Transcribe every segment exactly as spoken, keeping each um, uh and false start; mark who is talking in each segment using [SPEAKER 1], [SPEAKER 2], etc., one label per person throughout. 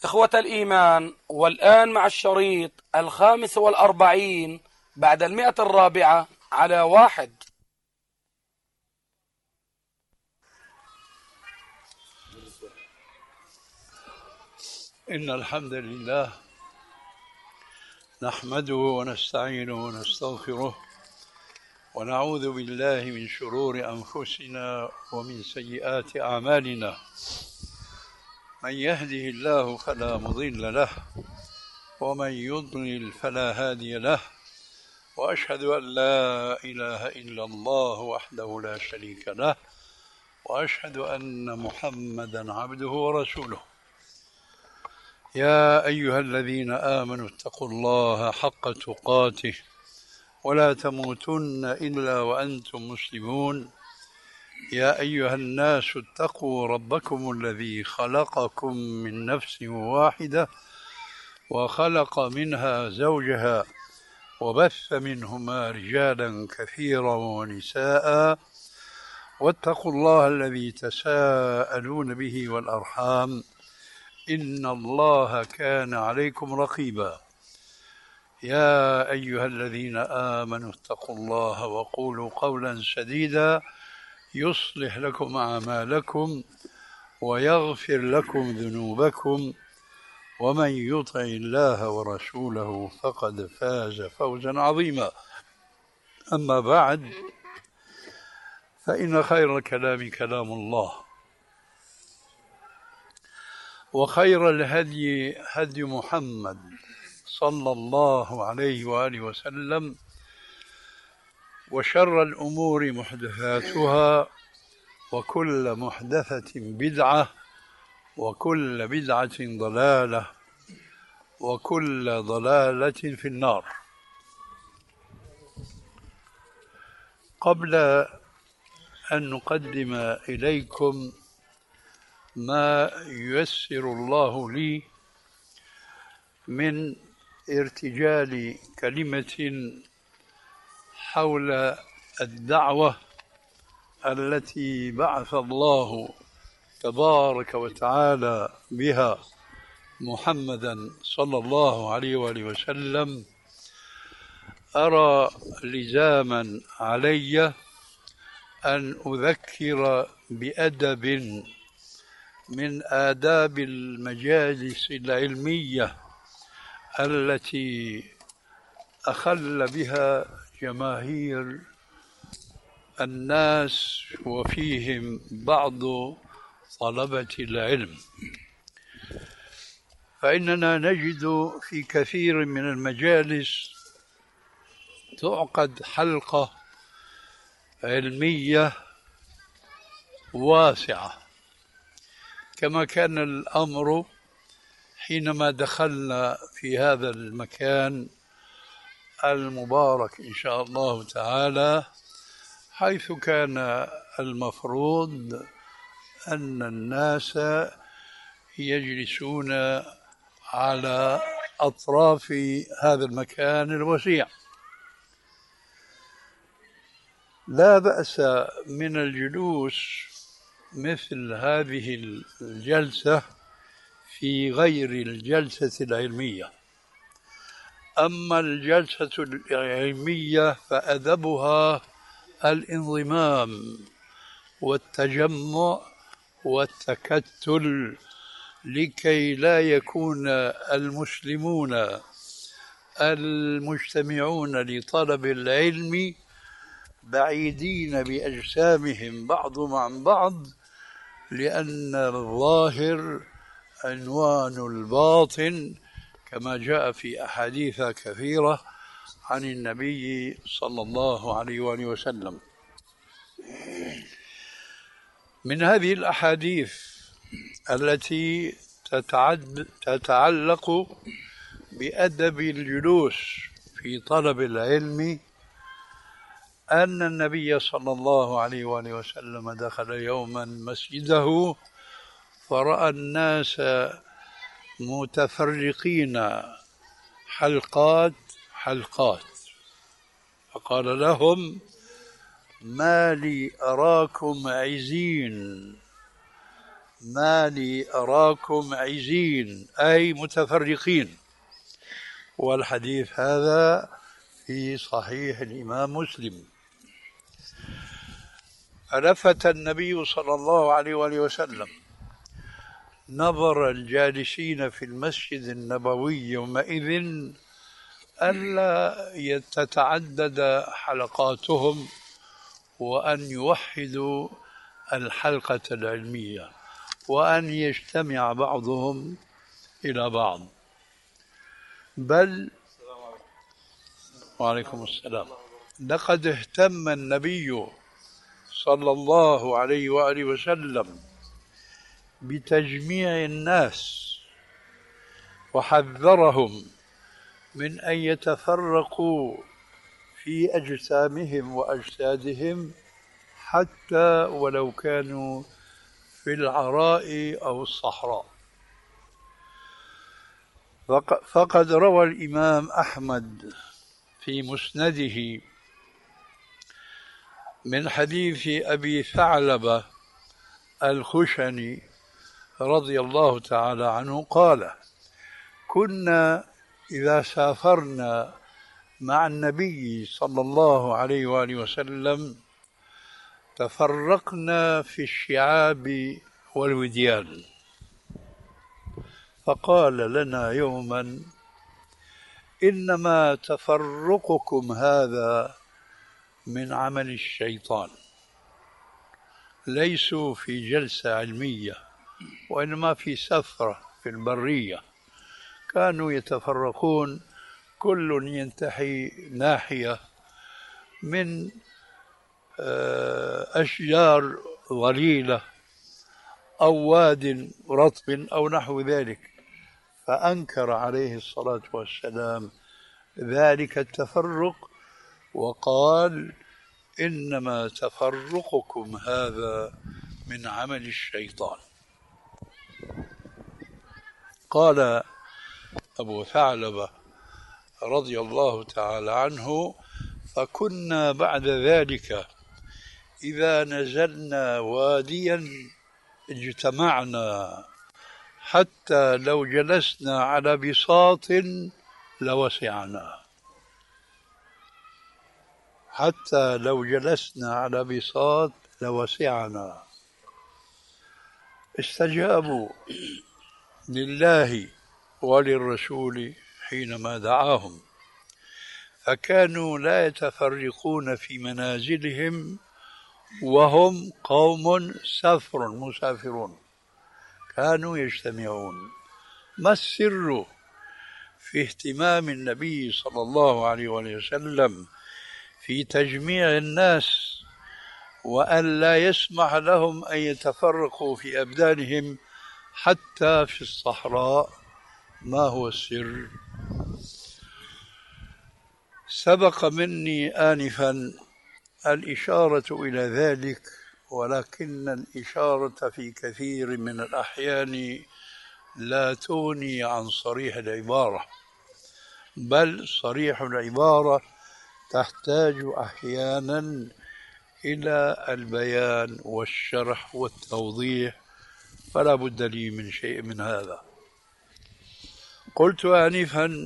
[SPEAKER 1] إخوة الإيمان، والآن مع الشريط الخامس والأربعين بعد المئة الرابعة على واحد.
[SPEAKER 2] إن الحمد لله نحمده ونستعينه ونستغفره ونعوذ بالله من شرور أنفسنا ومن سيئات أعمالنا. من يهده الله فلا مضل له ومن يضلل فلا هادي له، وأشهد أن لا إله إلا الله وحده لا شريك له، وأشهد أن محمدا عبده ورسوله. يا أيها الذين آمنوا اتقوا الله حق تقاته ولا تموتن إلا وأنتم مسلمون. يا أيها الناس اتقوا ربكم الذي خلقكم من نفس واحدة وخلق منها زوجها وبث منهما رجالا كثيرا ونساء، واتقوا الله الذي تساءلون به والأرحام إن الله كان عليكم رقيبا. يا أيها الذين آمنوا اتقوا الله وقولوا قولا سديدا يصلح لكم أعمالكم ويغفر لكم ذنوبكم، ومن يطع الله ورسوله فقد فاز فوزا عظيما. أما بعد، فإن خير الكلام كلام الله، وخير الهدي هدي محمد صلى الله عليه وآله وسلم، وشر الأمور محدثاتها، وكل محدثة بدعة، وكل بدعة ضلالة، وكل ضلالة في النار. قبل أن نقدم إليكم ما ييسر الله لي من ارتجال كلمة حول الدعوة التي بعث الله تبارك وتعالى بها محمدا صلى الله عليه وآله وسلم، أرى لزاما علي أن أذكر بأدب من آداب المجالس العلمية التي أخل بها جماهير الناس وفيهم بعض طلبة العلم. فإننا نجد في كثير من المجالس تعقد حلقة علمية واسعة، كما كان الأمر حينما دخلنا في هذا المكان المبارك إن شاء الله تعالى، حيث كان المفروض أن الناس يجلسون على أطراف هذا المكان الوسيع. لا بأس من الجلوس مثل هذه الجلسة في غير الجلسة العلمية. أما الجلسة العلمية فأدبها الانضمام والتجمع والتكتل، لكي لا يكون المسلمون المجتمعون لطلب العلم بعيدين بأجسامهم بعضهم عن بعض، لأن الظاهر عنوان الباطن، كما جاء في أحاديث كثيرة عن النبي صلى الله عليه وآله وسلم. من هذه الأحاديث التي تتعلق بأدب الجلوس في طلب العلم أن النبي صلى الله عليه وآله وسلم دخل يوما مسجده فرأى الناس متفرقين حلقات حلقات، فقال لهم: ما لي أراكم عزين ما لي أراكم عزين أي متفرقين. والحديث هذا في صحيح الإمام مسلم. فلفت النبي صلى الله عليه وآله وسلم نظر الجالسين في المسجد النبوي يومئذ ألا تتعدد حلقاتهم وأن يوحدوا الحلقة العلمية وأن يجتمع بعضهم إلى بعض، بل وعليكم السلام لقد اهتم النبي صلى الله عليه وآله وسلم بتجميع الناس وحذرهم من أن يتفرقوا في أجسامهم وأجسادهم حتى ولو كانوا في العراء أو الصحراء. فقد روى الإمام أحمد في مسنده من حديث أبي ثعلبة الخشني رضي الله تعالى عنه قال: كنا إذا سافرنا مع النبي صلى الله عليه وآله وسلم تفرقنا في الشعاب والوديان، فقال لنا يوما: إنما تفرقكم هذا من عمل الشيطان، ليسوا في جلسة علمية وإنما في سفرة في البرية، كانوا يتفرقون كل ينتحي ناحية من أشجار ظليلة أو واد رطب أو نحو ذلك، فأنكر عليه الصلاة والسلام ذلك التفرق وقال: إنما تفرقكم هذا من عمل الشيطان. قال أبو ثعلبة رضي الله تعالى عنه: فكنا بعد ذلك إذا نزلنا واديا اجتمعنا حتى لو جلسنا على بساط لوسعنا، حتى لو جلسنا على بساط لوسعنا. استجابوا لله وللرسول حينما دعاهم، فكانوا لا يتفرقون في منازلهم وهم قوم سفر مسافرون، كانوا يجتمعون. ما السر في اهتمام النبي صلى الله عليه وسلم في تجميع الناس وأن لا يسمح لهم أن يتفرقوا في أبدانهم حتى في الصحراء؟ ما هو السر؟ سبق مني آنفا الإشارة إلى ذلك، ولكن الإشارة في كثير من الأحيان لا تغني عن صريح العبارة، بل صريح العبارة تحتاج أحيانا إلى البيان والشرح والتوضيح، فلا بد لي من شيء من هذا. قلت آنفا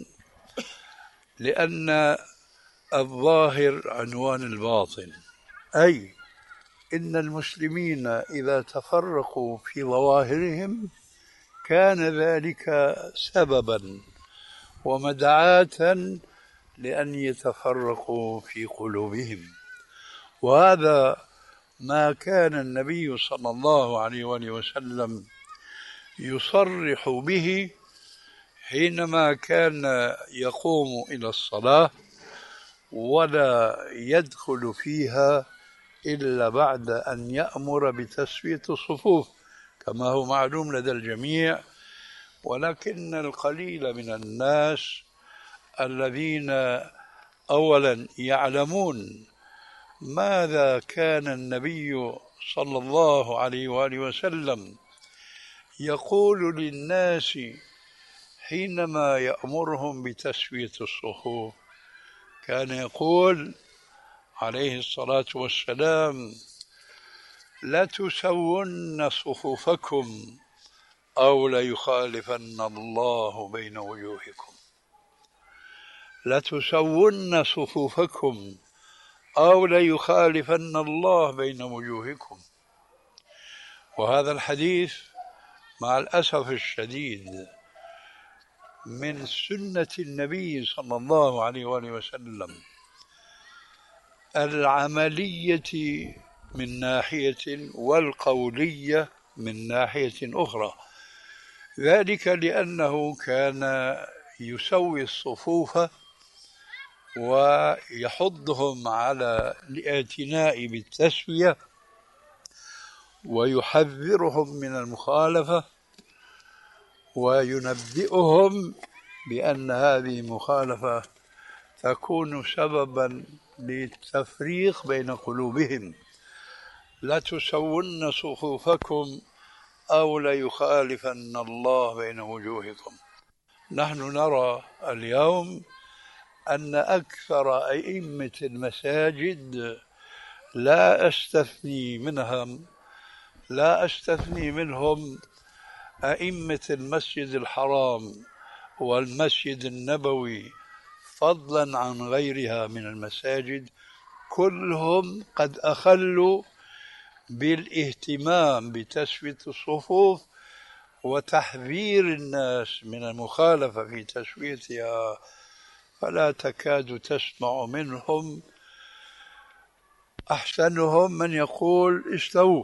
[SPEAKER 2] لأن الظاهر عنوان الباطن، أي إن المسلمين إذا تفرقوا في ظواهرهم كان ذلك سببا ومدعاة لأن يتفرقوا في قلوبهم، وهذا ما كان النبي صلى الله عليه وآله وسلم يصرح به حينما كان يقوم إلى الصلاة ولا يدخل فيها إلا بعد أن يأمر بتسوية الصفوف كما هو معلوم لدى الجميع. ولكن القليل من الناس الذين أولا يعلمون ماذا كان النبي صلى الله عليه وآله وسلم يقول للناس حينما يأمرهم بتسوية الصفوف، كان يقول عليه الصلاة والسلام: لتسون صفوفكم أو ليخالفن الله بين وجوهكم. لتسون صفوفكم أو ليخالفن الله بين وجوهكم. وهذا الحديث مع الأسف الشديد من سنة النبي صلى الله عليه وآله وسلم العملية من ناحية والقولية من ناحية أخرى، ذلك لأنه كان يسوي الصفوف ويحضهم على الاعتناء بالتسوية ويحذرهم من المخالفة وينبئهم بأن هذه المخالفة تكون سببا للتفريق بين قلوبهم. لا تسون صفوفكم أو ليخالفن الله بين وجوهكم. نحن نرى اليوم أن أكثر أئمة المساجد لا أستثني منهم لا أستثني منهم أئمة المسجد الحرام والمسجد النبوي فضلا عن غيرها من المساجد، كلهم قد أخلوا بالاهتمام بتسوية الصفوف وتحذير الناس من المخالفة في تسويتها، فلا تكاد تسمع منهم أحسنهم من يقول استووا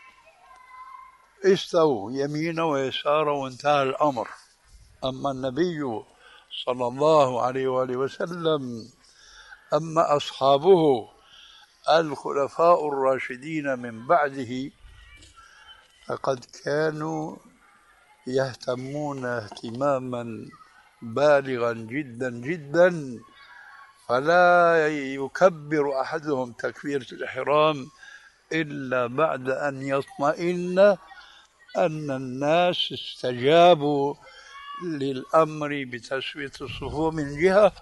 [SPEAKER 2] استووا يمينا ويسارا وانتهى الأمر. أما النبي صلى الله عليه وآله وسلم أما أصحابه الخلفاء الراشدين من بعده فقد كانوا يهتمون اهتماما بالغا جدا جدا، فلا يكبر أحدهم تكبيرة الإحرام إلا بعد أن يطمئن أن الناس استجابوا للأمر بتسوية الصفوف من جهة،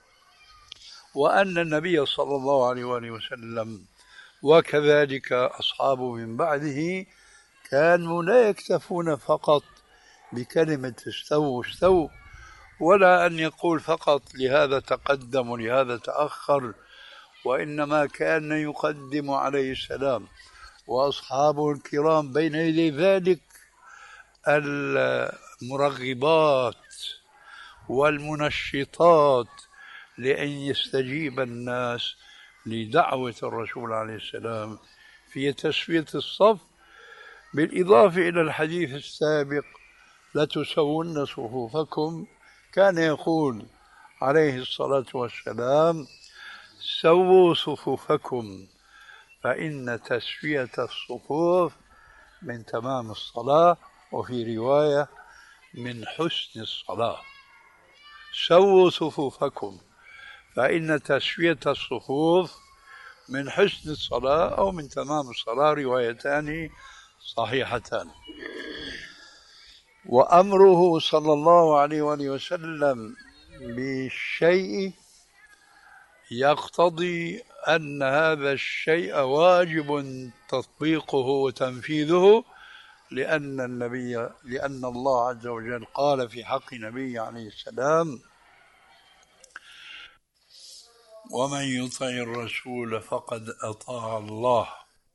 [SPEAKER 2] وأن النبي صلى الله عليه وآله وسلم وكذلك أصحابه من بعده كانوا لا يكتفون فقط بكلمة استووا استووا، ولا أن يقول فقط لهذا تقدم ولهذا تأخر، وإنما كان يقدم عليه السلام وأصحابه الكرام بين يدي ذلك المرغبات والمنشطات لأن يستجيب الناس لدعوة الرسول عليه السلام في تسوية الصف، بالإضافة إلى الحديث السابق لتسون صفوفكم. كان يقول عليه الصلاة والسلام سووا صفوفكم فإن تسوية الصفوف من تمام الصلاة، وفي رواية من حسن الصلاة. سووا صفوفكم فإن تسوية الصفوف من حسن الصلاة أو من تمام الصلاة، روايتان صحيحتان. وأمره صلى الله عليه وآله وسلم بالشيء يقتضي أن هذا الشيء واجب تطبيقه وتنفيذه، لأن النبي لأن الله عز وجل قال في حق نبي عليه السلام ومن يطع الرسول فقد أطاع الله،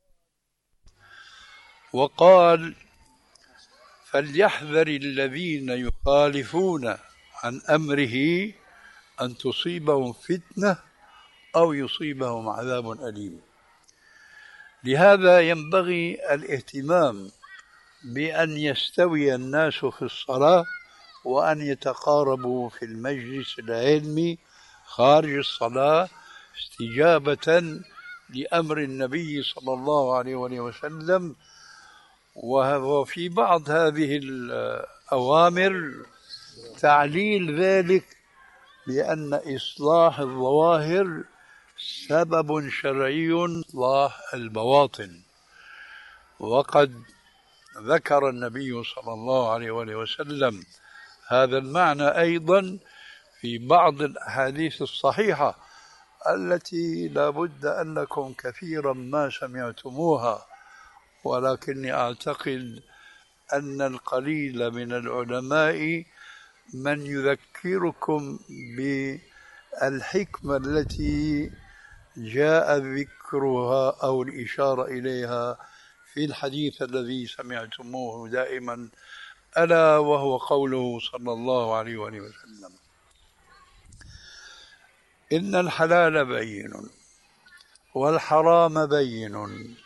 [SPEAKER 2] وقال فليحذر الذين يخالفون عن أمره أن تصيبهم فتنة أو يصيبهم عذاب أليم. لهذا ينبغي الاهتمام بأن يستوي الناس في الصلاة وأن يتقاربوا في المجلس العلمي خارج الصلاة استجابة لأمر النبي صلى الله عليه وسلم. وفي بعض هذه الأوامر تعليل ذلك بأن إصلاح الظواهر سبب شرعي إصلاح البواطن، وقد ذكر النبي صلى الله عليه وسلم هذا المعنى أيضا في بعض الأحاديث الصحيحة التي لا بد أنكم كثيرا ما سمعتموها، ولكني أعتقد أن القليل من العلماء من يذكركم بالحكمة التي جاء ذكرها أو الإشارة إليها في الحديث الذي سمعتموه دائما، ألا وهو قوله صلى الله عليه وآله وسلم: إن الحلال بين والحرام بين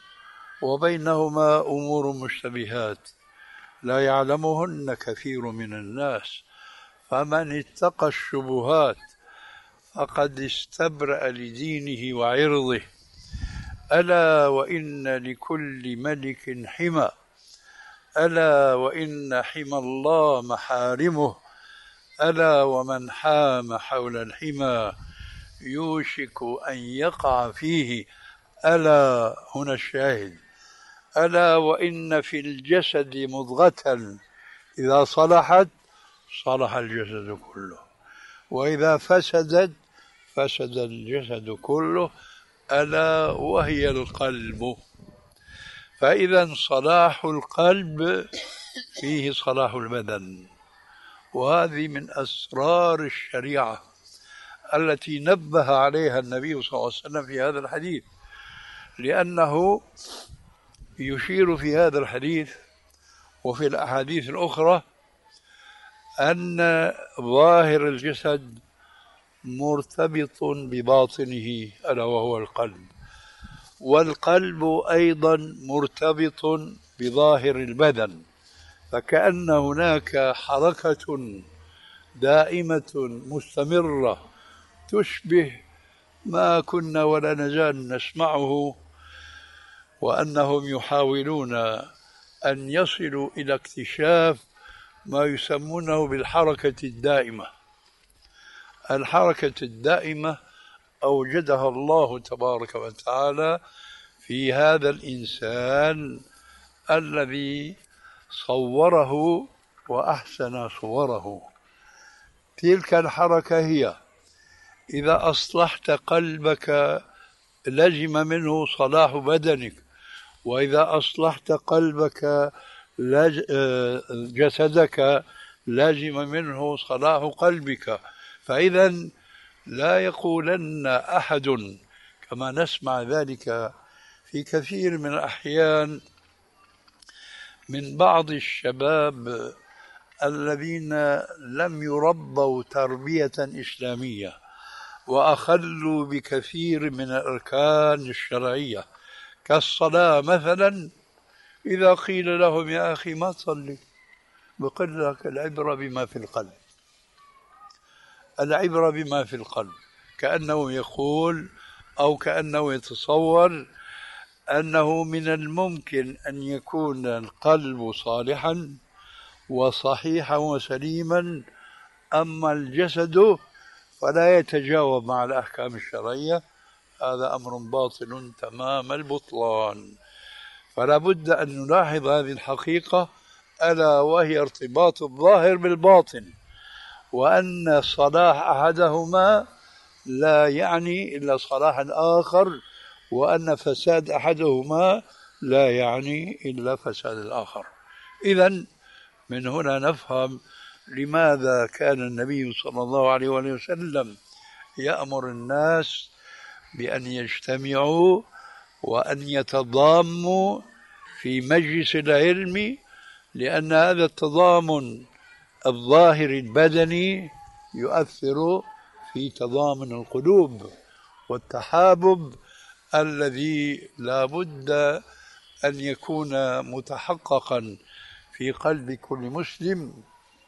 [SPEAKER 2] وبينهما أمور مشتبهات لا يعلمهن كثير من الناس، فمن اتقى الشبهات فقد استبرأ لدينه وعرضه. ألا وإن لكل ملك حمى، ألا وإن حمى الله محارمه، ألا ومن حام حول الحمى يوشك أن يقع فيه. ألا هنا الشاهد: ألا وإن في الجسد مضغة إذا صلحت صلح الجسد كله، وإذا فسدت فسد الجسد كله، ألا وهي القلب. فإذا صلاح القلب فيه صلاح البدن، وهذه من أسرار الشريعة التي نبه عليها النبي صلى الله عليه وسلم في هذا الحديث، لأنه يشير في هذا الحديث وفي الأحاديث الأخرى أن ظاهر الجسد مرتبط بباطنه ألا وهو القلب، والقلب أيضا مرتبط بظاهر البدن، فكأن هناك حركة دائمة مستمرة تشبه ما كنا ولا نزال نسمعه، وأنهم يحاولون أن يصلوا إلى اكتشاف ما يسمونه بالحركة الدائمة. الحركة الدائمة أوجدها الله تبارك وتعالى في هذا الإنسان الذي صوره وأحسن صوره. تلك الحركة هي: إذا أصلحت قلبك لزم منه صلاح بدنك، وإذا أصلحت قلبك لج... جسدك لازم منه صلاح قلبك. فإذا لا يقولن أحد كما نسمع ذلك في كثير من الأحيان من بعض الشباب الذين لم يربوا تربية إسلامية وأخلوا بكثير من الأركان الشرعية كالصلاة مثلا، إذا قيل لهم: يا أخي ما تصلي، بقول لك العبرة بما في القلب، العبرة بما في القلب، كأنه يقول أو كأنه يتصور أنه من الممكن أن يكون القلب صالحا وصحيحا وسليما، أما الجسد فلا يتجاوب مع الأحكام الشرعية. هذا أمر باطل تمام البطلان. فلا بد أن نلاحظ هذه الحقيقة، ألا وهي ارتباط الظاهر بالباطن، وأن صلاح أحدهما لا يعني إلا صلاح الآخر، وأن فساد أحدهما لا يعني إلا فساد الآخر. إذن من هنا نفهم لماذا كان النبي صلى الله عليه وسلم يأمر الناس بأن يجتمعوا وأن يتضاموا في مجلس العلم، لأن هذا التضامن الظاهر البدني يؤثر في تضامن القلوب والتحابب الذي لا بد أن يكون متحققا في قلب كل مسلم،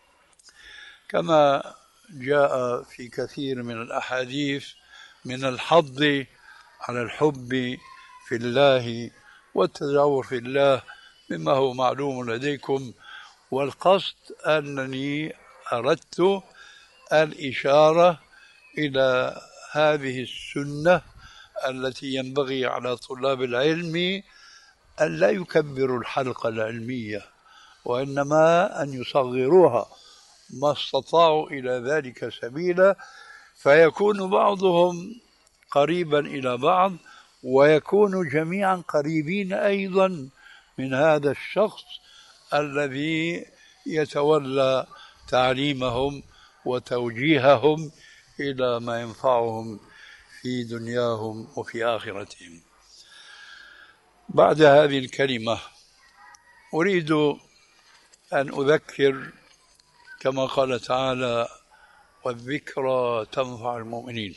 [SPEAKER 2] كما جاء في كثير من الأحاديث من الحض على الحب في الله والتزاور في الله مما هو معلوم لديكم. والقصد أنني أردت الإشارة إلى هذه السنة التي ينبغي على طلاب العلم أن لا يكبروا الحلقة العلمية، وإنما أن يصغروها ما استطاعوا إلى ذلك سبيلا، فيكون بعضهم قريبا إلى بعض، ويكون جميعا قريبين أيضا من هذا الشخص الذي يتولى تعليمهم وتوجيههم إلى ما ينفعهم في دنياهم وفي آخرتهم. بعد هذه الكلمة أريد أن أذكر كما قال تعالى: والذكرى تنفع المؤمنين.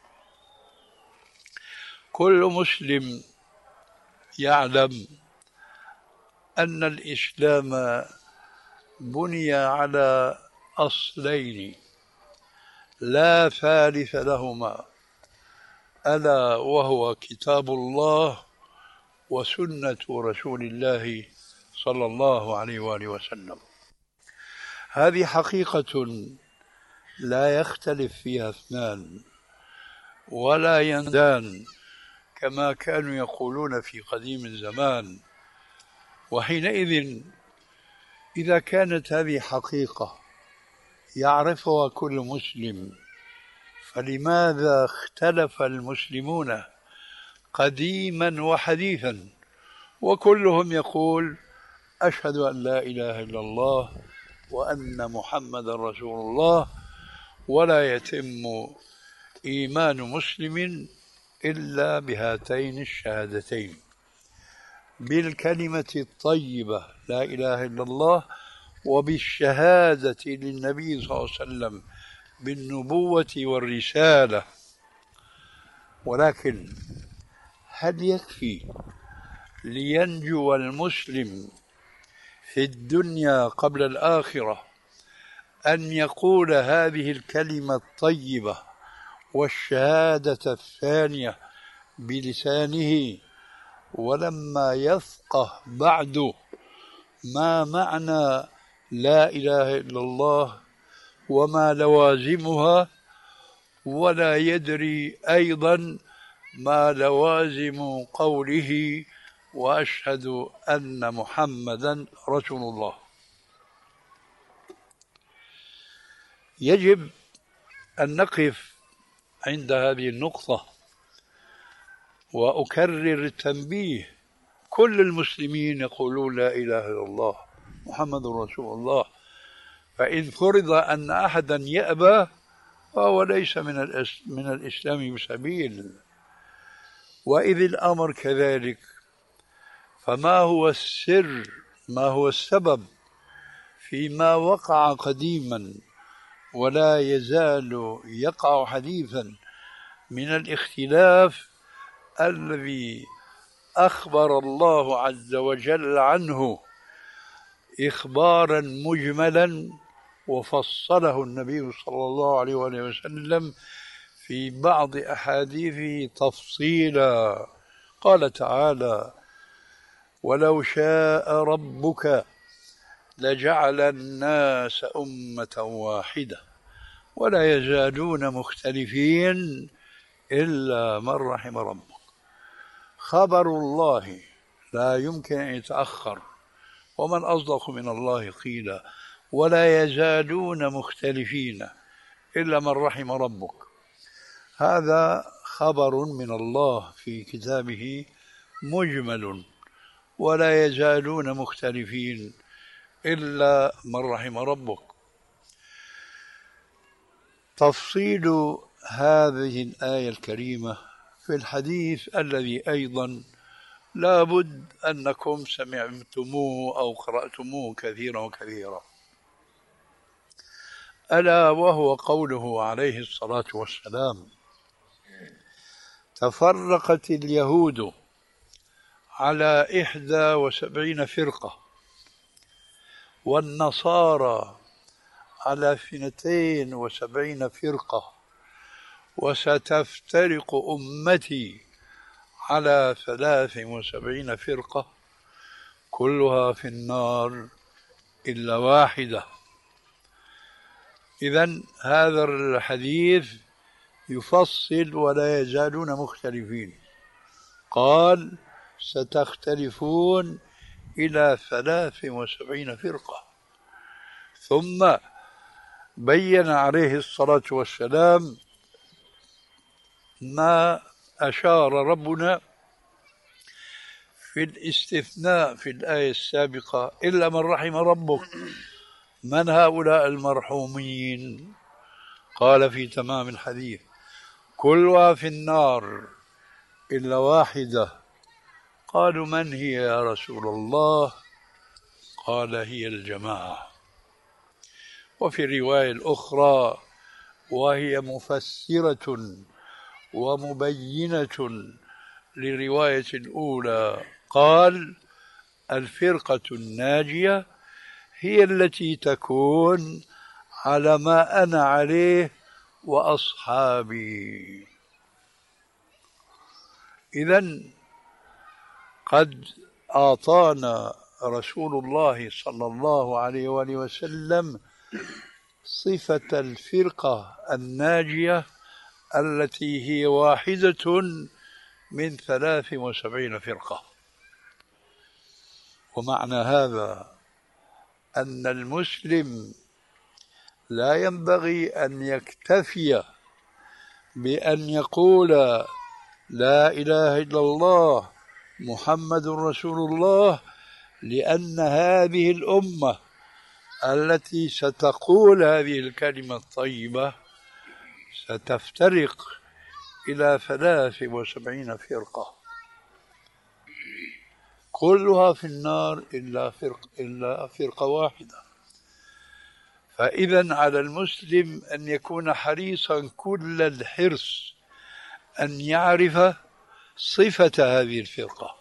[SPEAKER 2] كل مسلم يعلم أن الإسلام بني على أصلين لا ثالث لهما، ألا وهو كتاب الله وسنة رسول الله صلى الله عليه وآله وسلم. هذه حقيقة لا يختلف فيها اثنان ولا يندان كما كانوا يقولون في قديم الزمان. وحينئذ إذا كانت هذه حقيقة يعرفها كل مسلم، فلماذا اختلف المسلمون قديما وحديثا وكلهم يقول: أشهد أن لا إله إلا الله وأن محمد رسول الله، ولا يتم إيمان مسلم إلا بهاتين الشهادتين، بالكلمة الطيبة لا إله إلا الله، وبالشهادة للنبي صلى الله عليه وسلم بالنبوة والرسالة. ولكن هل يكفي لينجو المسلم في الدنيا قبل الآخرة أن يقول هذه الكلمة الطيبة والشهادة الثانية بلسانه، ولما يفقه بعد ما معنى لا إله إلا الله وما لوازمها، ولا يدري أيضا ما لوازم قوله وأشهد أن محمدا رسول الله؟ يجب أن نقف عند هذه النقطة وأكرر التنبيه. كل المسلمين يقولون لا إله إلا الله محمد رسول الله، فإن فرض أن أحدا يأبى فهو ليس من من الإسلام بسبيل. وإذ الأمر كذلك، فما هو السر، ما هو السبب فيما وقع قديما ولا يزال يقع حديثا من الاختلاف الذي أخبر الله عز وجل عنه إخبارا مجملا وفصله النبي صلى الله عليه وسلم في بعض أحاديثه تفصيلا. قال تعالى: ولو شاء ربك لجعل الناس أمة واحدة ولا يزالون مختلفين إلا من رحم ربك. خبر الله لا يمكن أن يتأخر، ومن أصدق من الله قيلا. ولا يزالون مختلفين إلا من رحم ربك، هذا خبر من الله في كتابه مجمل. ولا يزالون مختلفين إلا من رحم ربك. تفصيل هذه الآية الكريمة في الحديث الذي أيضا لا بد أنكم سمعتموه أو قرأتموه كثيرا وكثيرا، ألا وهو قوله عليه الصلاة والسلام: تفرقت اليهود على إحدى وسبعين فرقة، والنصارى على اثنتين وسبعين فرقة، وستفترق أمتي على ثلاث وسبعين فرقة، كلها في النار إلا واحدة. إذن هذا الحديث يفصل ولا يزالون مختلفين. قال: ستختلفون إلى ثلاث وسبعين فرقة. ثم بين عليه الصلاة والسلام ما أشار ربنا في الاستثناء في الآية السابقة إلا من رحم ربك. من هؤلاء المرحومين؟ قال في تمام الحديث: كلها في النار إلا واحدة. قالوا: من هي يا رسول الله؟ قال: هي الجماعة. وفي الرواية الأخرى وهي مفسرة ومبينة للرواية الأولى قال: الفرقة الناجية هي التي تكون على ما أنا عليه وأصحابي. إذن قد أعطانا رسول الله صلى الله عليه وآله وسلم صفة الفرقة الناجية التي هي واحدة من ثلاث وسبعين فرقة. ومعنى هذا أن المسلم لا ينبغي أن يكتفي بأن يقول لا إله إلا الله محمد رسول الله، لأن هذه الأمة التي ستقول هذه الكلمة الطيبة ستفترق إلى ثلاث وسبعين فرقة كلها في النار إلا فرق إلا فرقة واحدة. فإذا على المسلم أن يكون حريصا كل الحرص أن يعرف صفة هذه الفرقة،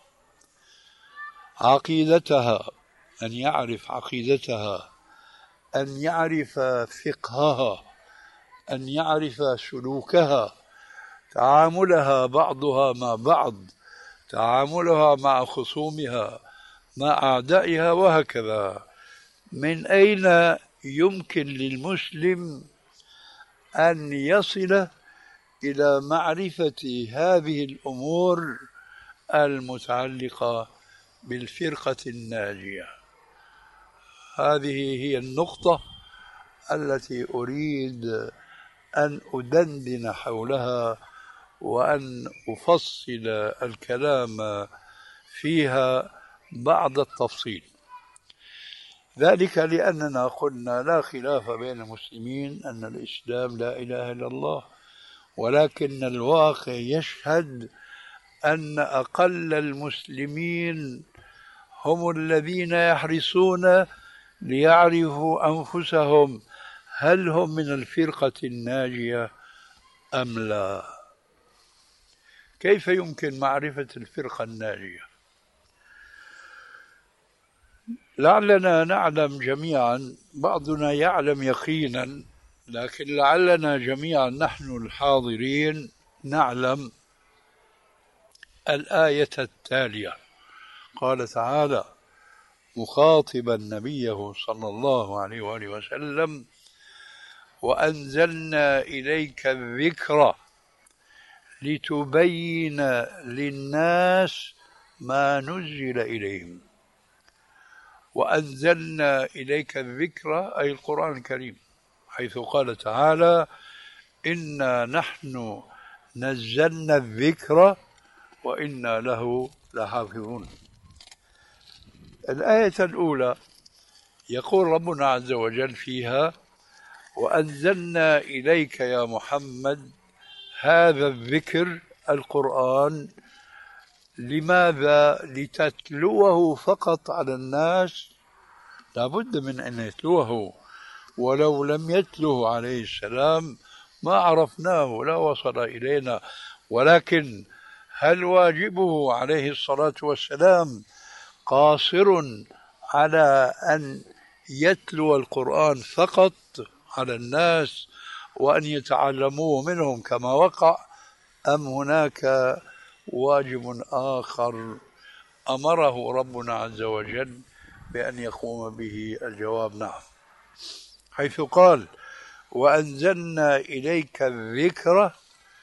[SPEAKER 2] عقيدتها، أن يعرف عقيدتها، أن يعرف فقهها، أن يعرف سلوكها، تعاملها بعضها مع بعض، تعاملها مع خصومها، مع أعدائها، وهكذا. من أين يمكن للمسلم أن يصل إلى معرفة هذه الأمور المتعلقة بالفرقة الناجية؟ هذه هي النقطة التي أريد أن أدندن حولها وأن أفصل الكلام فيها بعد التفصيل. ذلك لأننا قلنا لا خلاف بين المسلمين أن الإسلام لا إله إلا الله، ولكن الواقع يشهد أن أقل المسلمين هم الذين يحرصون ليعرفوا أنفسهم هل هم من الفرقة الناجية أم لا. كيف يمكن معرفة الفرقة الناجية؟ لعلنا نعلم جميعا، بعضنا يعلم يقينا، لكن لعلنا جميعا نحن الحاضرين نعلم الآية التالية. قال تعالى مخاطبا نبيه صلى الله عليه وآله وسلم: وأنزلنا إليك الذكر لتبين للناس ما نزل إليهم. وأنزلنا إليك الذكر أي القرآن الكريم، حيث قال تعالى: إنا نحن نزلنا الذكر وإنا له لحافظون. الآية الأولى يقول ربنا عز وجل فيها: وأنزلنا إليك يا محمد هذا الذكر القرآن. لماذا؟ لتتلوه فقط على الناس؟ لابد من أن يتلوه، ولو لم يتلوه عليه السلام ما عرفناه، لا وصل إلينا. ولكن هل واجبه عليه الصلاة والسلام قاصر على أن يتلو القرآن فقط على الناس وأن يتعلموه منهم كما وقع، أم هناك واجب آخر أمره ربنا عز وجل بأن يقوم به؟ الجواب نعم، حيث قال: وأنزلنا إليك الذكر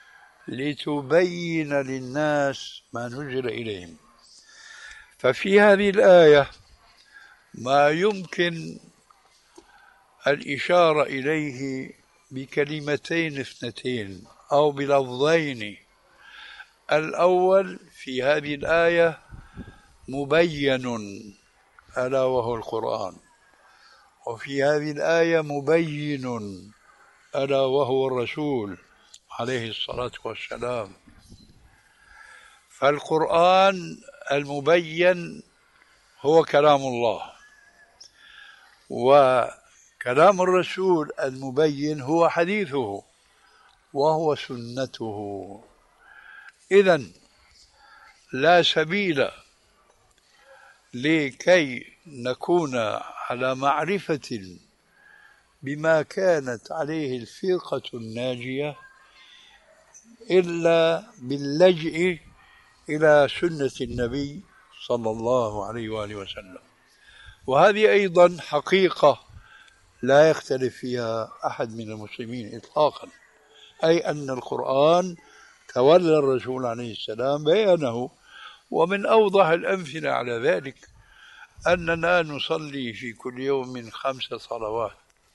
[SPEAKER 2] لتبين للناس ما نزل إليهم. ففي هذه الآية ما يمكن الإشارة إليه بكلمتين اثنتين أو بلفظين. الأول في هذه الآية مبين ألا وهو القرآن، وفي هذه الآية مبين ألا وهو الرسول عليه الصلاة والسلام. فالقرآن المبين هو كلام الله، وكلام الرسول المبين هو حديثه وهو سنته. إذن لا سبيل لكي نكون على معرفة بما كانت عليه الفرقة الناجية إلا باللجئ إلى سنة النبي صلى الله عليه وآله وسلم. وهذه أيضا حقيقة لا يختلف فيها أحد من المسلمين إطلاقا، أي أن القرآن تولى الرسول عليه السلام بيانه. ومن أوضح الأمثلة على ذلك أننا نصلي في كل يوم خمس صلوات،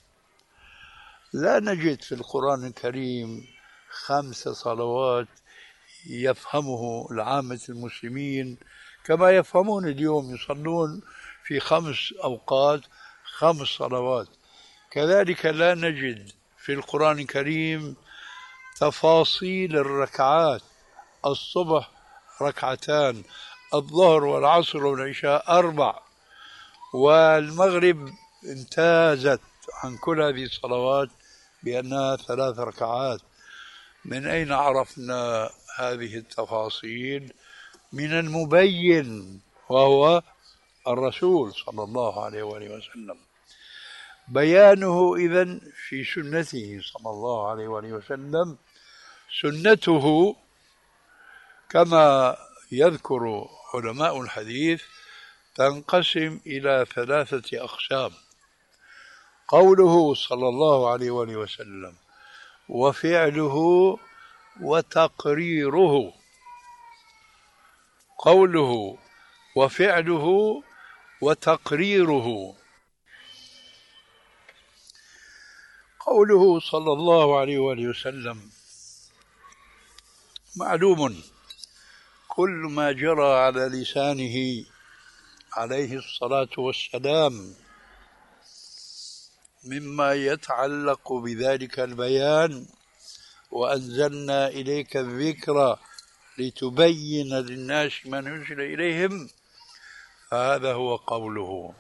[SPEAKER 2] لا نجد في القرآن الكريم خمس صلوات يفهمه العامة المسلمين كما يفهمون اليوم، يصلون في خمس أوقات خمس صلوات. كذلك لا نجد في القرآن الكريم تفاصيل الركعات، الصبح ركعتان، الظهر والعصر والعشاء أربع، والمغرب امتازت عن كل هذه الصلوات بأنها ثلاث ركعات. من أين عرفنا هذه التفاصيل؟ من المبين وهو الرسول صلى الله عليه وآله وسلم. بيانه إذن في سنته صلى الله عليه وآله وسلم. سنته كما يذكر علماء الحديث تنقسم إلى ثلاثة أقسام: قوله صلى الله عليه وآله وسلم، وفعله، وتقريره. قوله وفعله وتقريره. قوله صلى الله عليه وآله وسلم معلوم، كل ما جرى على لسانه عليه الصلاة والسلام مما يتعلق بذلك البيان، وأنزلنا إليك الذكر لتبين للناس ما نزل إليهم، فهذا هو قوله.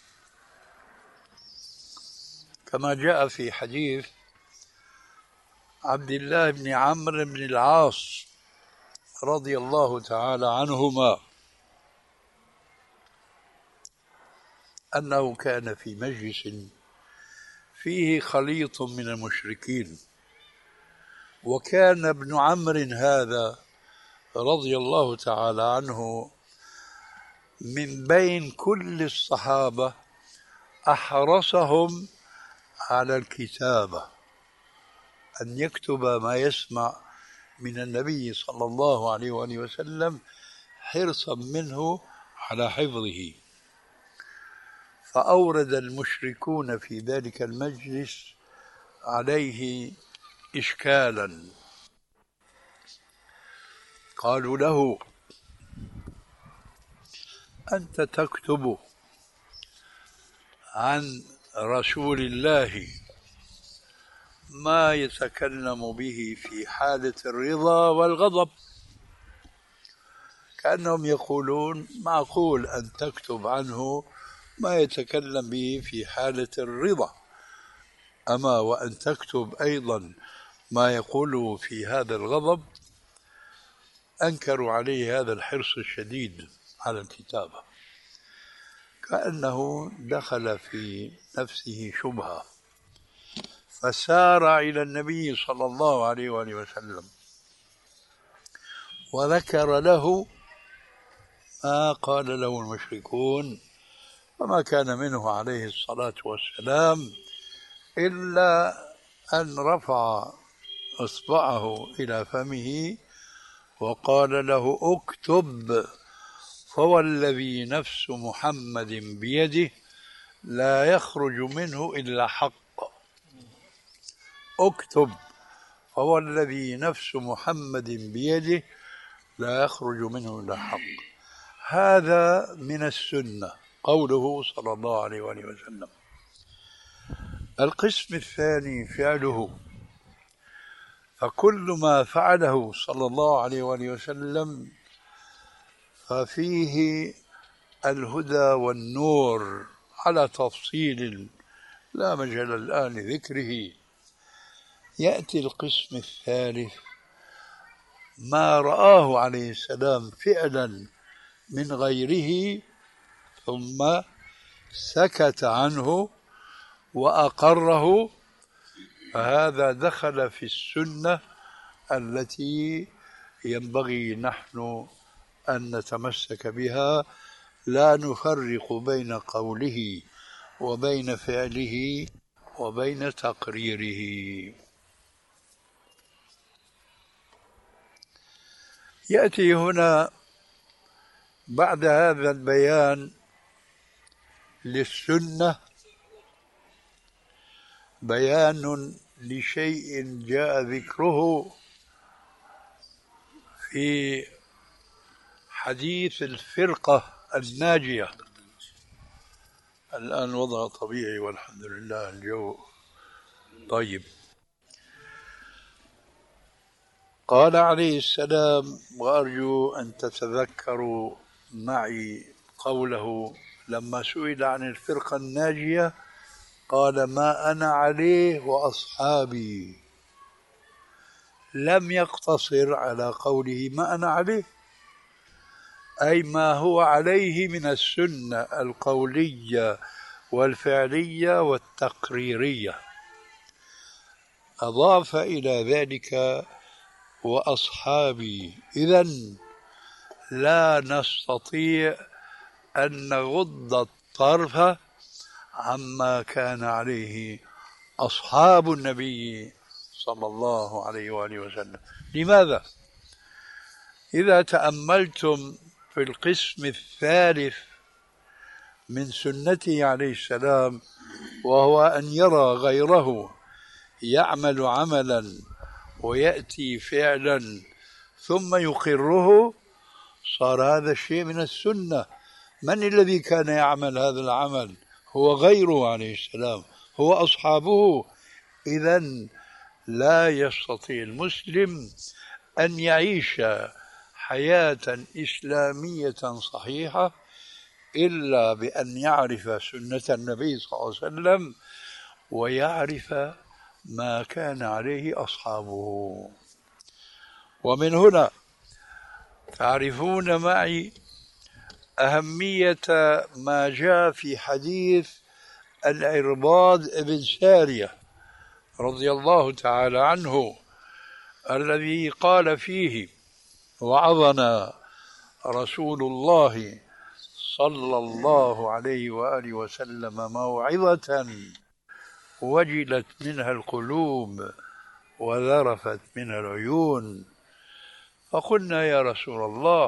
[SPEAKER 2] كما جاء في حديث عبد الله بن عمرو بن العاص رضي الله تعالى عنهما أنه كان في مجلس فيه خليط من المشركين، وكان ابن عمرو هذا رضي الله تعالى عنه من بين كل الصحابة أحرصهم على الكتابة، أن يكتب ما يسمع من النبي صلى الله عليه وآله وسلم حرصا منه على حفظه. فأورد المشركون في ذلك المجلس عليه إشكالا، قالوا له: أنت تكتب عن رسول الله ما يتكلم به في حالة الرضا والغضب، كأنهم يقولون معقول أن تكتب عنه ما يتكلم به في حالة الرضا، أما وأن تكتب أيضا ما يقوله في هذا الغضب. أنكروا عليه هذا الحرص الشديد على الكتابة، كأنه دخل في نفسه شبهة، فسار إلى النبي صلى الله عليه وآله وسلم وذكر له ما قال له المشركون، وما كان منه عليه الصلاة والسلام إلا أن رفع إصبعه إلى فمه وقال له: اكتب، فوالذي نفس محمد بيده لا يخرج منه إلا حق. اكتب، فوالذي نفس محمد بيده لا يخرج منه إلا حق. هذا من السنة قوله صلى الله عليه وآله وسلم. القسم الثاني فعله، فكل ما فعله صلى الله عليه وآله وسلم ففيه الهدى والنور على تفصيل لا مجال الآن لذكره. يأتي القسم الثالث ما رآه عليه السلام فعلا من غيره ثم سكت عنه وأقره، فهذا دخل في السنة التي ينبغي نحن أن نتمسك بها، لا نفرق بين قوله وبين فعله وبين تقريره. يأتي هنا بعد هذا البيان للسنة بيان لشيء جاء ذكره في حديث الفرقة الناجية. الآن وضع طبيعي والحمد لله، الجو طيب. قال عليه السلام، وأرجو أن تتذكروا معي قوله لما سئل عن الفرقة الناجية قال ما أنا عليه وأصحابي، لم يقتصر على قوله ما أنا عليه، أي ما هو عليه من السنة القولية والفعلية والتقريرية، أضاف إلى ذلك وأصحابي. إذن لا نستطيع أن نغض الطرف عما كان عليه أصحاب النبي صلى الله عليه وآله وسلم. لماذا؟ إذا تأملتم في القسم الثالث من سنته عليه السلام، وهو أن يرى غيره يعمل عملا ويأتي فعلا ثم يقره، صار هذا الشيء من السنة. من الذي كان يعمل هذا العمل؟ هو غيره عليه السلام، هو أصحابه. إذن لا يستطيع المسلم أن يعيش حياة إسلامية صحيحة إلا بأن يعرف سنة النبي صلى الله عليه وسلم ويعرف ما كان عليه أصحابه. ومن هنا تعرفون معي أهمية ما جاء في حديث العرباض بن سارية رضي الله تعالى عنه، الذي قال فيه وعظنا رسول الله صلى الله عليه وآله وسلم موعظة وجلت منها القلوب وذرفت منها العيون، فقلنا يا رسول الله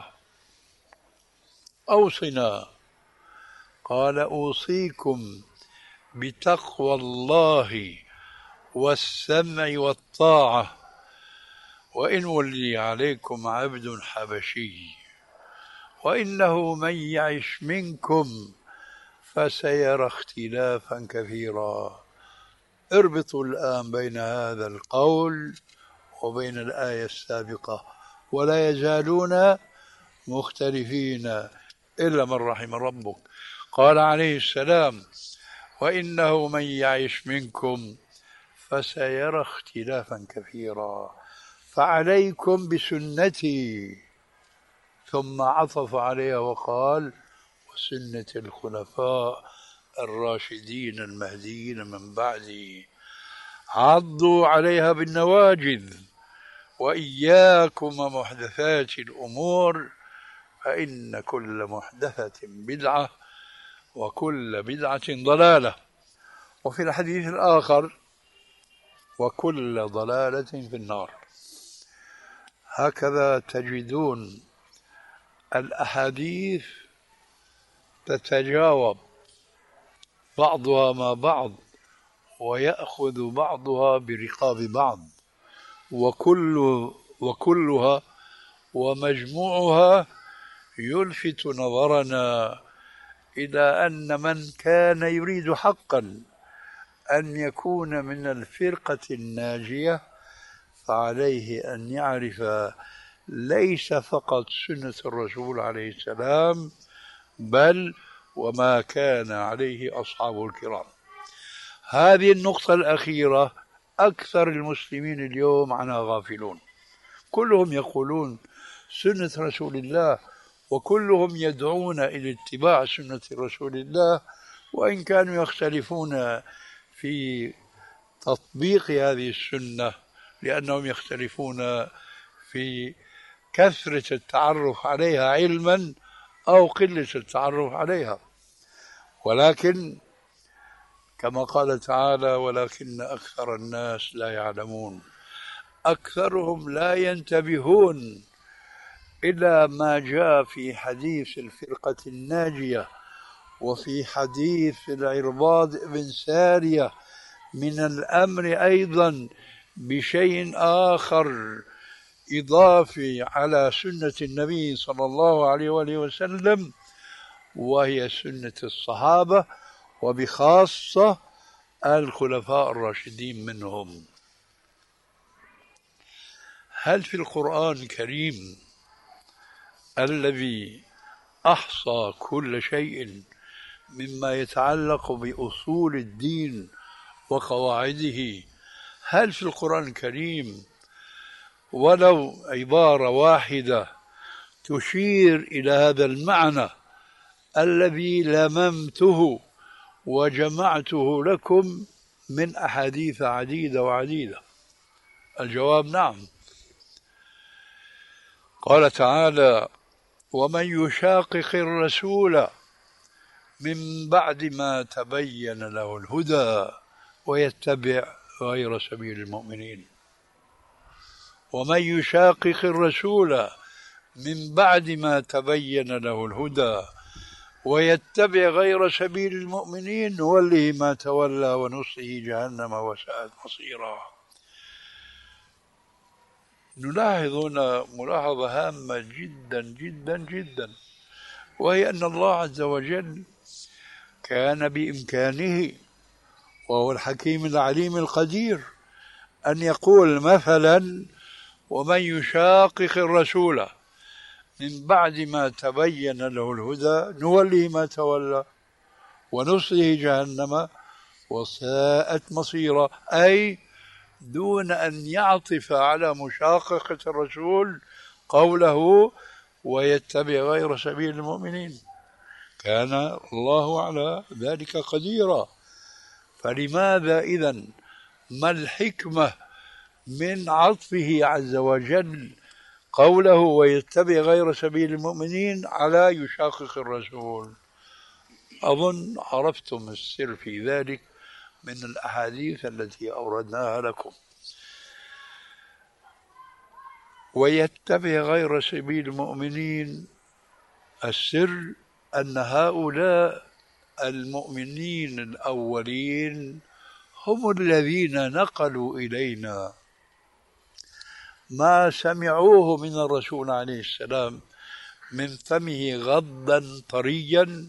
[SPEAKER 2] أوصنا. قال أوصيكم بتقوى الله والسمع والطاعة، وإن ولي عليكم عبد حبشي، وإنه من يعش منكم فسيرى اختلافا كثيرا. اربطوا الآن بين هذا القول وبين الآية السابقة، ولا يزالون مختلفين إلا من رحم ربك. قال عليه السلام وإنه من يعش منكم فسيرى اختلافا كثيرا، فعليكم بسنتي، ثم عطف عليها وقال وسنة الخلفاء الراشدين المهديين من بعدي، عضوا عليها بالنواجذ، وإياكم محدثات الأمور، فإن كل محدثة بدعة وكل بدعة ضلالة. وفي الحديث الآخر وكل ضلالة في النار. هكذا تجدون الأحاديث تتجاوب بعضها مع بعض، ويأخذ بعضها برقاب بعض، وكل وكلها ومجموعها يلفت نظرنا إلى أن من كان يريد حقا أن يكون من الفرقة الناجية فعليه أن يعرف ليس فقط سنة الرسول عليه السلام بل وما كان عليه أصحابه الكرام. هذه النقطة الأخيرة أكثر المسلمين اليوم عنها غافلون. كلهم يقولون سنة رسول الله وكلهم يدعون إلى اتباع سنة رسول الله، وإن كانوا يختلفون في تطبيق هذه السنة لأنهم يختلفون في كثرة التعرف عليها علما أو قلة التعرف عليها. ولكن كما قال تعالى ولكن أكثر الناس لا يعلمون، أكثرهم لا ينتبهون إلى ما جاء في حديث الفرقة الناجية وفي حديث العرباض بن سارية من الأمر أيضا بشيء آخر إضافي على سنة النبي صلى الله عليه وآله وسلم، وهي سنة الصحابة وبخاصة الخلفاء الراشدين منهم. هل في القرآن الكريم الذي أحصى كل شيء مما يتعلق بأصول الدين وقواعده، هل في القرآن الكريم ولو عبارة واحدة تشير إلى هذا المعنى الذي لممته وجمعته لكم من أحاديث عديدة وعديدة؟ الجواب نعم. قال تعالى ومن يشاقق الرسول من بعد ما تبين له الهدى ويتبع غير سبيل المؤمنين. ومن يشاقق الرسول من بعد ما تبين له الهدى ويتبع غير سبيل المؤمنين نوله ما تولى ونصله جهنم وساءت مصيرا. نلاحظ هنا ملاحظة هامة جدا جدا جدا، وهي أن الله عز وجل كان بإمكانه وهو الحكيم العليم القدير أن يقول مثلا ومن يشاقق الرسول من بعد ما تبين له الهدى نوله ما تولى ونصله جهنم وساءت مصيرا، أي دون أن يعطف على مشاققة الرسول قوله ويتبع غير سبيل المؤمنين. كان الله على ذلك قديرا. فلماذا إذن ما الحكمة من عطفه عز وجل قوله ويتبع غير سبيل المؤمنين على يشاقق الرسول؟ أظن عرفتم السر في ذلك من الأحاديث التي أوردناها لكم. ويتبع غير سبيل المؤمنين، السر أن هؤلاء المؤمنين الأولين هم الذين نقلوا إلينا ما سمعوه من الرسول عليه السلام من فمه غضا طريا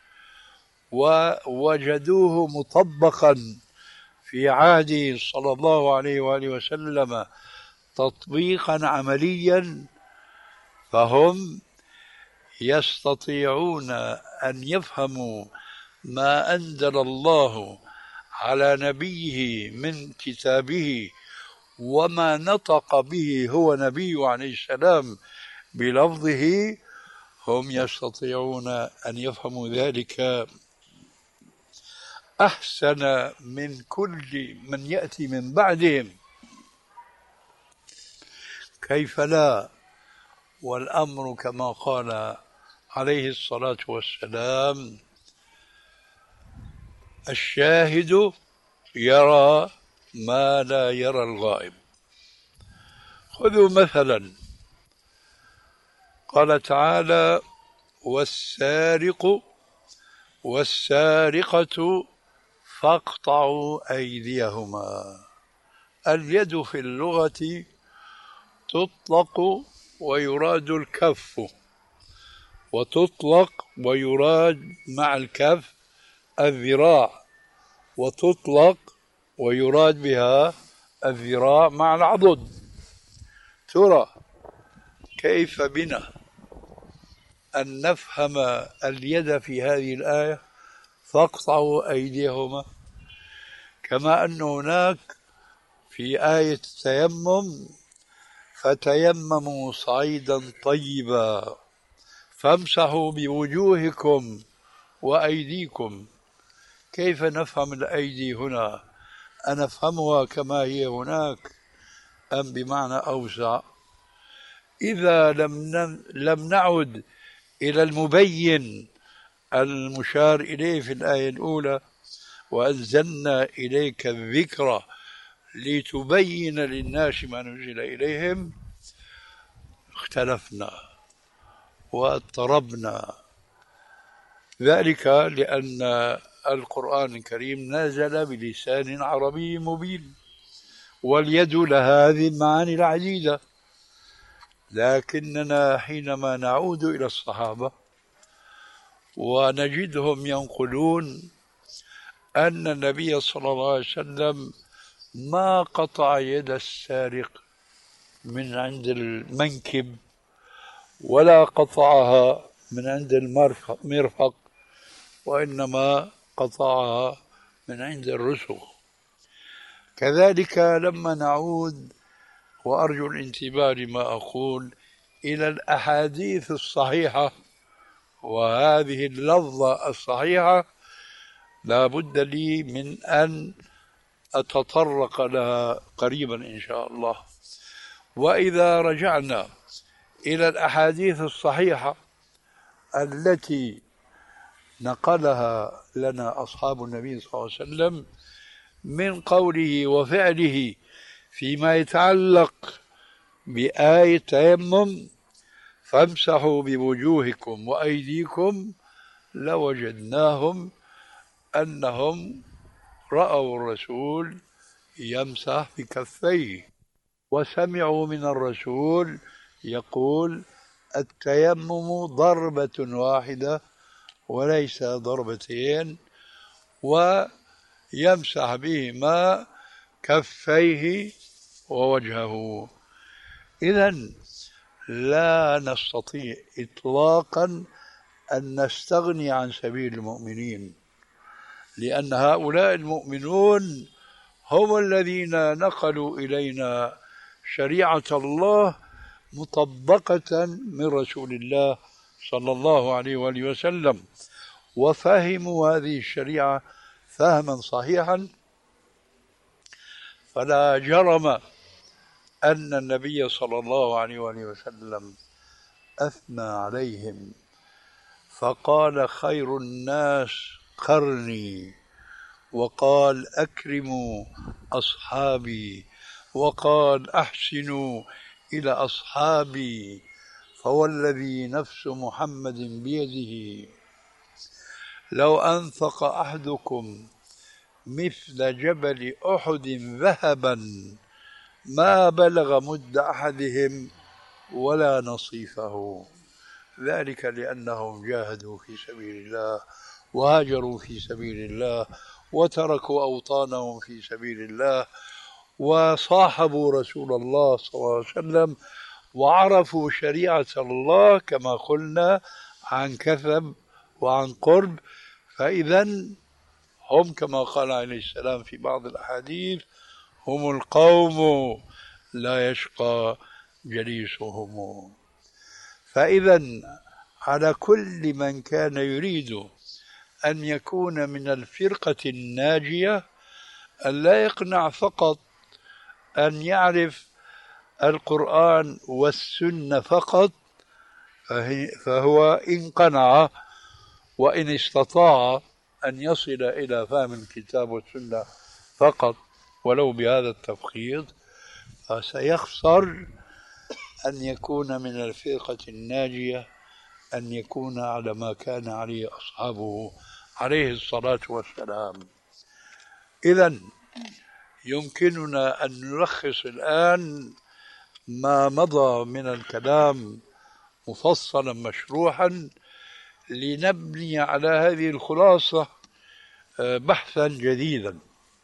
[SPEAKER 2] ووجدوه مطبقا في عهده صلى الله عليه وآله وسلم تطبيقا عمليا، فهم يستطيعون أن يفهموا ما أنزل الله على نبيه من كتابه وما نطق به هو نبي عليه السلام بلفظه، هم يستطيعون أن يفهموا ذلك أحسن من كل من يأتي من بعدهم. كيف لا؟ والأمر كما قال عليه الصلاة والسلام الشاهد يرى ما لا يرى الغائب. خذوا مثلا قال تعالى والسارق والسارقة فاقطعوا أيديهما. اليد في اللغة تطلق ويراد الكف، وتطلق ويراد مع الكف الذراع، وتطلق ويراد بها الذراع مع العضد. ترى كيف بنا أن نفهم اليد في هذه الآية؟ فاقطعوا أيديهما، كما أن هناك في آية التيمم فتيمموا صعيدا طيبا فامسحوا بوجوهكم وأيديكم. كيف نفهم الأيدي هنا؟ أنفهمها كما هي هناك أم بمعنى أوسع؟ إذا لم لم نعد إلى المبين المشار إليه في الآية الأولى، وأنزلنا إليك الذكر لتبين للناس ما نزل إليهم، اختلفنا واضطربنا. ذلك لأن القرآن الكريم نزل بلسان عربي مبين، واليد لها هذه المعاني العديدة. لكننا حينما نعود إلى الصحابة ونجدهم ينقلون أن النبي صلى الله عليه وسلم ما قطع يد السارق من عند المنكب ولا قطعها من عند المرفق، وإنما قطعها من عند الرسغ. كذلك لما نعود، وأرجو الانتباه لما أقول، إلى الأحاديث الصحيحة وهذه اللفظة الصحيحة، لا بد لي من أن أتطرق لها قريبا إن شاء الله. وإذا رجعنا إلى الأحاديث الصحيحة التي نقلها لنا أصحاب النبي صلى الله عليه وسلم من قوله وفعله فيما يتعلق بآية تيمم فامسحوا بوجوهكم وأيديكم، لوجدناهم أنهم رأوا الرسول يمسح بكفيه، وسمعوا من الرسول يقول التيمم ضربة واحدة وليس ضربتين، ويمسح بهما كفيه ووجهه. إذن لا نستطيع إطلاقا أن نستغني عن سبيل المؤمنين، لأن هؤلاء المؤمنون هم الذين نقلوا إلينا شريعة الله مطبقة من رسول الله صلى الله عليه وآله وسلم، وفهموا هذه الشريعة فهما صحيحا. فلا جرم أن النبي صلى الله عليه وآله وسلم أثنى عليهم فقال خير الناس قرني، وقال أكرموا أصحابي، وقال أحسنوا إلى أصحابي، فوالذي نفس محمد بيده لو أنفق أحدكم مثل جبل أحد ذهبا ما بلغ مد أحدهم ولا نصيفه، ذلك لأنهم جاهدوا في سبيل الله وهاجروا في سبيل الله وتركوا أوطانهم في سبيل الله وصاحبوا رسول الله صلى الله عليه وسلم وعرفوا شريعة الله كما قلنا عن كثب وعن قرب. فإذن هم كما قال عليه السلام في بعض الأحاديث هم القوم لا يشقى جليسهم. فإذن على كل من كان يريد أن يكون من الفرقة الناجية أن لا يقنع فقط أن يعرف القرآن والسنة فقط، فهو إن قنع وإن استطاع أن يصل إلى فهم الكتاب والسنة فقط ولو بهذا التفخيض، فسيخسر أن يكون من الفرقة الناجية، أن يكون على ما كان عليه أصحابه عليه الصلاة والسلام. إذن يمكننا أن نلخص الآن ما مضى من الكلام مفصلا مشروحا لنبني على هذه الخلاصة بحثا جديدا.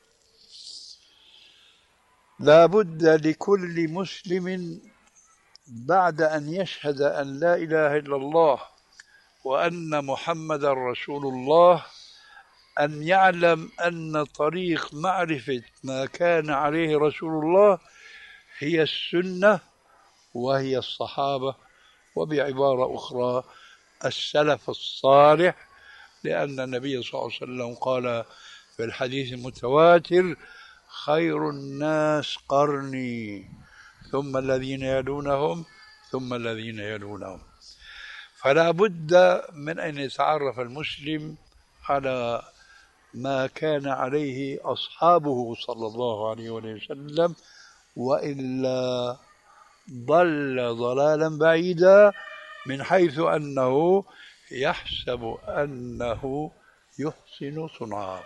[SPEAKER 2] لا بد لكل مسلم بعد أن يشهد أن لا إله إلا الله وأن محمدا رسول الله أن يعلم أن طريق معرفة ما كان عليه رسول الله هي السنة وهي الصحابة، وبعبارة أخرى السلف الصالح، لأن النبي صلى الله عليه وسلم قال في الحديث المتواتر: خير الناس قرني ثم الذين يلونهم ثم الذين يلونهم. فلا بد من أن يتعرف المسلم على ما كان عليه أصحابه صلى الله عليه وسلم، وإلا ضل ضلالا بعيدا، من حيث أنه يحسب أنه يحسن صنعا.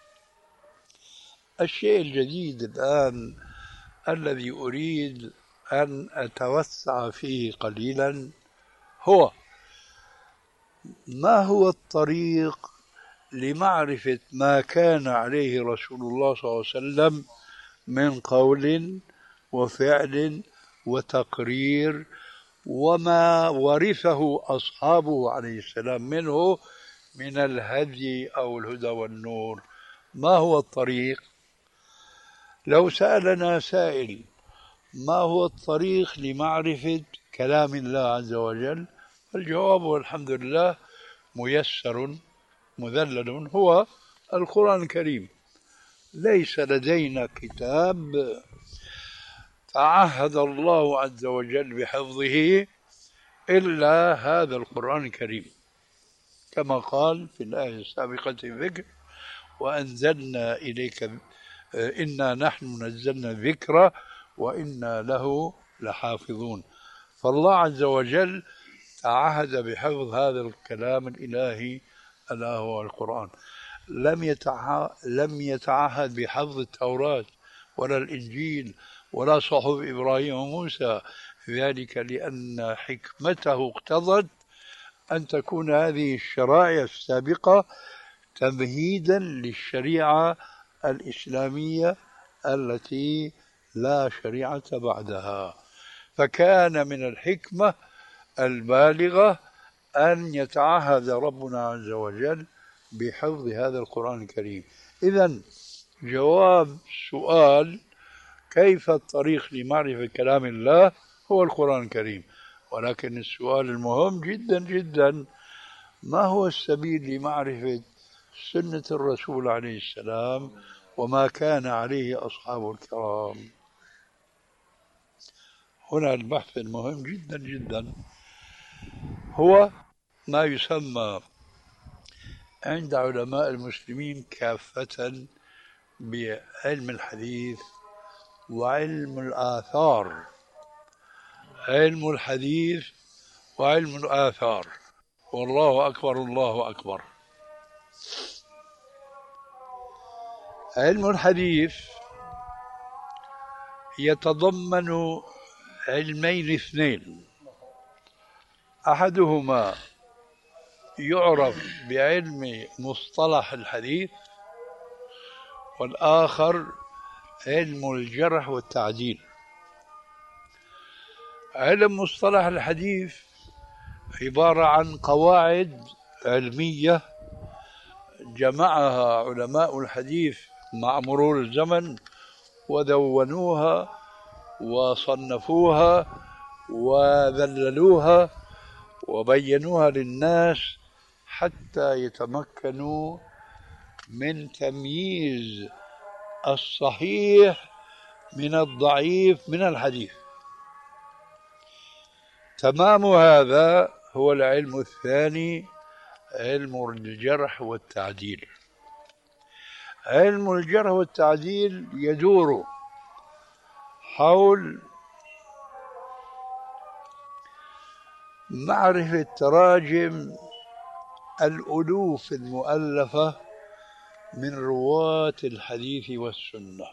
[SPEAKER 2] الشيء الجديد الآن الذي أريد أن أتوسع فيه قليلا هو ما هو الطريق لمعرفة ما كان عليه رسول الله صلى الله عليه وسلم من قول وفعل وتقرير، وما ورثه أصحابه عليه السلام منه من الهدي أو الهدى والنور. ما هو الطريق؟ لو سألنا سائل ما هو الطريق لمعرفة كلام الله عز وجل، الجواب والحمد لله ميسر مذلل، هو القرآن الكريم. ليس لدينا كتاب تعهد الله عز وجل بحفظه إلا هذا القرآن الكريم، كما قال في الآية السابقة الذكر: وأنزلنا إليك إنا نحن نزلنا الذكر وإنا له لحافظون. فالله عز وجل تعهد بحفظ هذا الكلام الإلهي ألا هو القرآن. لم يتعهد, لم يتعهد بحفظ التوراة ولا الإنجيل ولا صحف إبراهيم وموسى، ذلك لأن حكمته اقتضت أن تكون هذه الشرائع السابقة تمهيدا للشريعة الإسلامية التي لا شريعة بعدها. فكان من الحكمة البالغة أن يتعهد ربنا عز وجل بحفظ هذا القرآن الكريم. إذن جواب سؤال كيف الطريق لمعرفة كلام الله هو القرآن الكريم، ولكن السؤال المهم جدا جدا: ما هو السبيل لمعرفة سنة الرسول عليه السلام وما كان عليه أصحابه الكرام؟ هنا البحث المهم جدا جدا هو ما يسمى عند علماء المسلمين كافة بعلم الحديث وعلم الآثار. علم الحديث وعلم الآثار، والله أكبر الله أكبر. علم الحديث يتضمن علمين اثنين: أحدهما يعرف بعلم مصطلح الحديث، والآخر علم الجرح والتعديل. علم مصطلح الحديث عبارة عن قواعد علمية جمعها علماء الحديث مع مرور الزمن ودونوها وصنفوها وذللوها وبينوها للناس حتى يتمكنوا من تمييز الصحيح من الضعيف من الحديث. تمام هذا هو العلم الثاني، علم الجرح والتعديل. علم الجرح والتعديل يدور حول معرفة تراجم الألوف المؤلفة من رواة الحديث والسنة.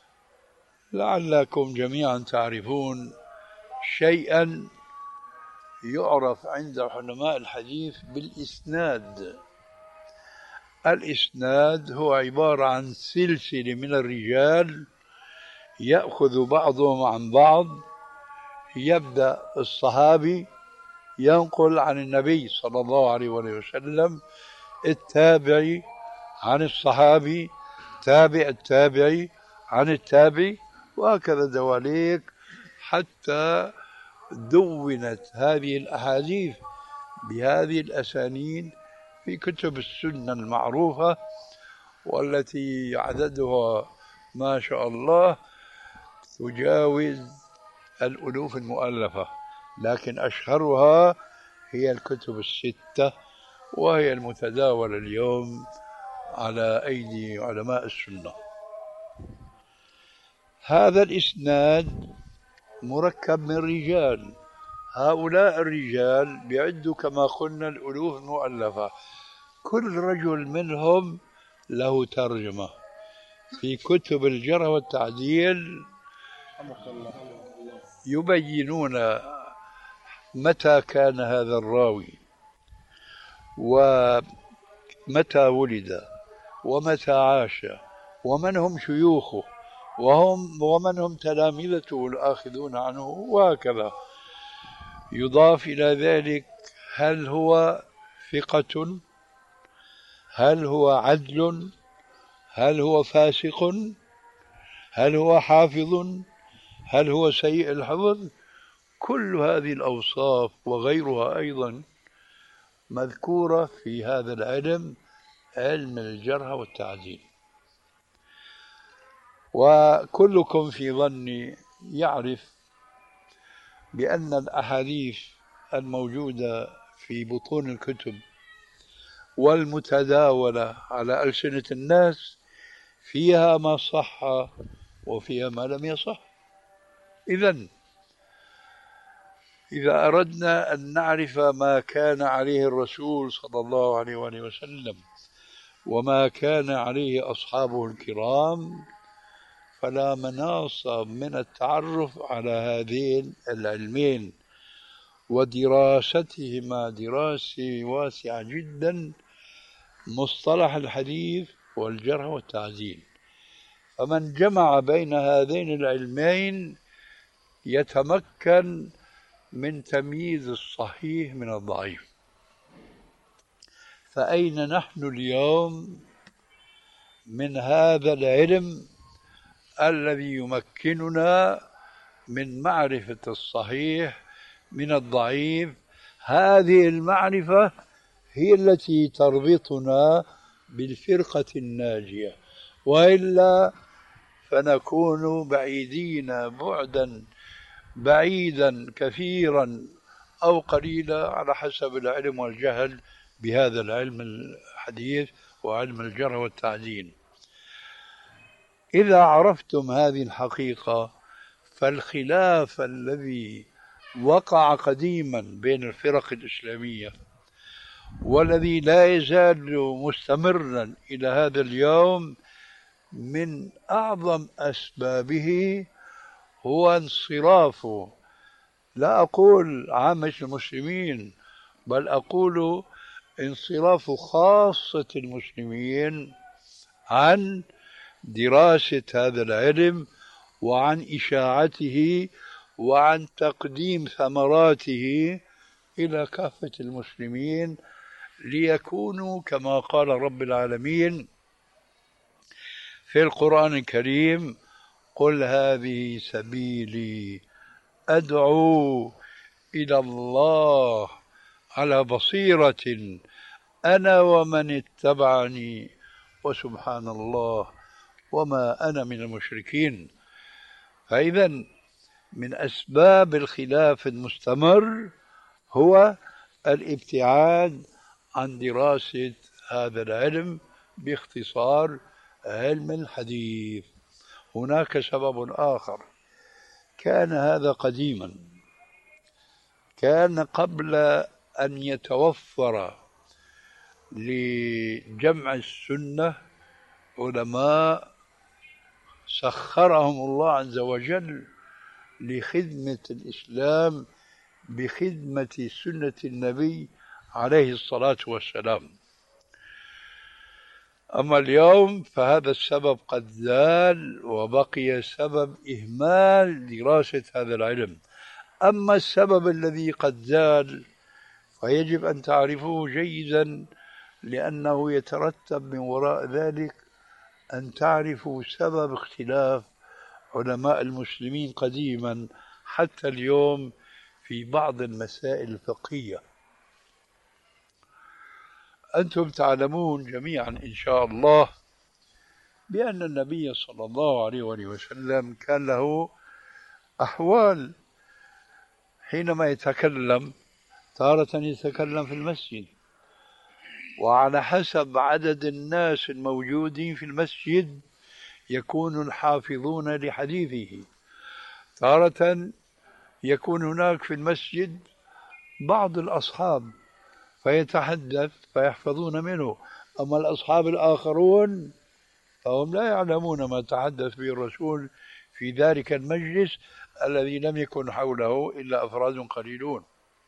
[SPEAKER 2] لعلكم جميعا تعرفون شيئا يعرف عند علماء الحديث بالإسناد. الإسناد هو عبارة عن سلسلة من الرجال يأخذ بعضهم عن بعض، يبدأ الصحابي ينقل عن النبي صلى الله عليه وسلم، التابعي عن الصحابي، تابع التابعي عن التابعي، وهكذا دواليك، حتى دونت هذه الأحاديث بهذه الأسانيد في كتب السنة المعروفة، والتي عددها ما شاء الله تجاوز الألوف المؤلفة، لكن أشهرها هي الكتب الستة، وهي المتداولة اليوم على أيدي علماء السنة. هذا الإسناد مركب من رجال، هؤلاء الرجال بيعدوا كما قلنا الألوف المؤلفة، كل رجل منهم له ترجمة في كتب الجرح والتعديل، يبينون متى كان هذا الراوي، ومتى ولد، ومتى عاش، ومن هم شيوخه، وهم ومن هم تلامذته الآخذون عنه، وهكذا. يضاف إلى ذلك هل هو ثقة، هل هو عدل، هل هو فاسق، هل هو حافظ، هل هو سيء الحفظ. كل هذه الأوصاف وغيرها أيضا مذكورة في هذا العلم، علم الجرح والتعديل. وكلكم في ظني يعرف بأن الأحاديث الموجودة في بطون الكتب والمتداولة على ألسنة الناس فيها ما صح وفيها ما لم يصح. إذن إذا أردنا أن نعرف ما كان عليه الرسول صلى الله عليه وآله وسلم وما كان عليه أصحابه الكرام، فلا مناص من التعرف على هذين العلمين ودراستهما دراسة واسعة جدا، مصطلح الحديث والجرح والتعديل. فمن جمع بين هذين العلمين يتمكن من تمييز الصحيح من الضعيف. فأين نحن اليوم من هذا العلم الذي يمكننا من معرفة الصحيح من الضعيف؟ هذه المعرفة هي التي تربطنا بالفرقة الناجية، وإلا فنكون بعيدين بعدا بعيدا كثيرا أو قليلا على حسب العلم والجهل بهذا العلم الحديث وعلم الجرح والتعديل. إذا عرفتم هذه الحقيقة، فالخلاف الذي وقع قديما بين الفرق الإسلامية والذي لا يزال مستمرا إلى هذا اليوم من أعظم أسبابه هو انصراف، لا أقول عامة المسلمين، بل أقول انصراف خاصة المسلمين عن دراسة هذا العلم وعن إشاعته وعن تقديم ثمراته إلى كافة المسلمين، ليكونوا كما قال رب العالمين في القرآن الكريم: قل هذه سبيلي أدعو إلى الله على بصيرة أنا ومن اتبعني وسبحان الله وما أنا من المشركين. فإذا من أسباب الخلاف المستمر هو الابتعاد عن دراسة هذا العلم، باختصار علم الحديث. هناك سبب آخر، كان هذا قديما، كان قبل أن يتوفر لجمع السنة علماء سخرهم الله عز وجل لخدمة الإسلام بخدمة سنة النبي عليه الصلاة والسلام. أما اليوم فهذا السبب قد زال، وبقي سبب إهمال دراسة هذا العلم. أما السبب الذي قد زال فيجب أن تعرفوه جيدا، لأنه يترتب من وراء ذلك أن تعرفوا سبب اختلاف علماء المسلمين قديما حتى اليوم في بعض المسائل الفقهية. أنتم تعلمون جميعا إن شاء الله بأن النبي صلى الله عليه وسلم كان له أحوال حينما يتكلم. تارة يتكلم في المسجد، وعلى حسب عدد الناس الموجودين في المسجد يكون الحافظون لحديثه. تارة يكون هناك في المسجد بعض الأصحاب فيتحدث فيحفظون منه، أما الأصحاب الآخرون فهم لا يعلمون ما تحدث به الرسول في ذلك المجلس الذي لم يكن حوله إلا أفراد قليلون.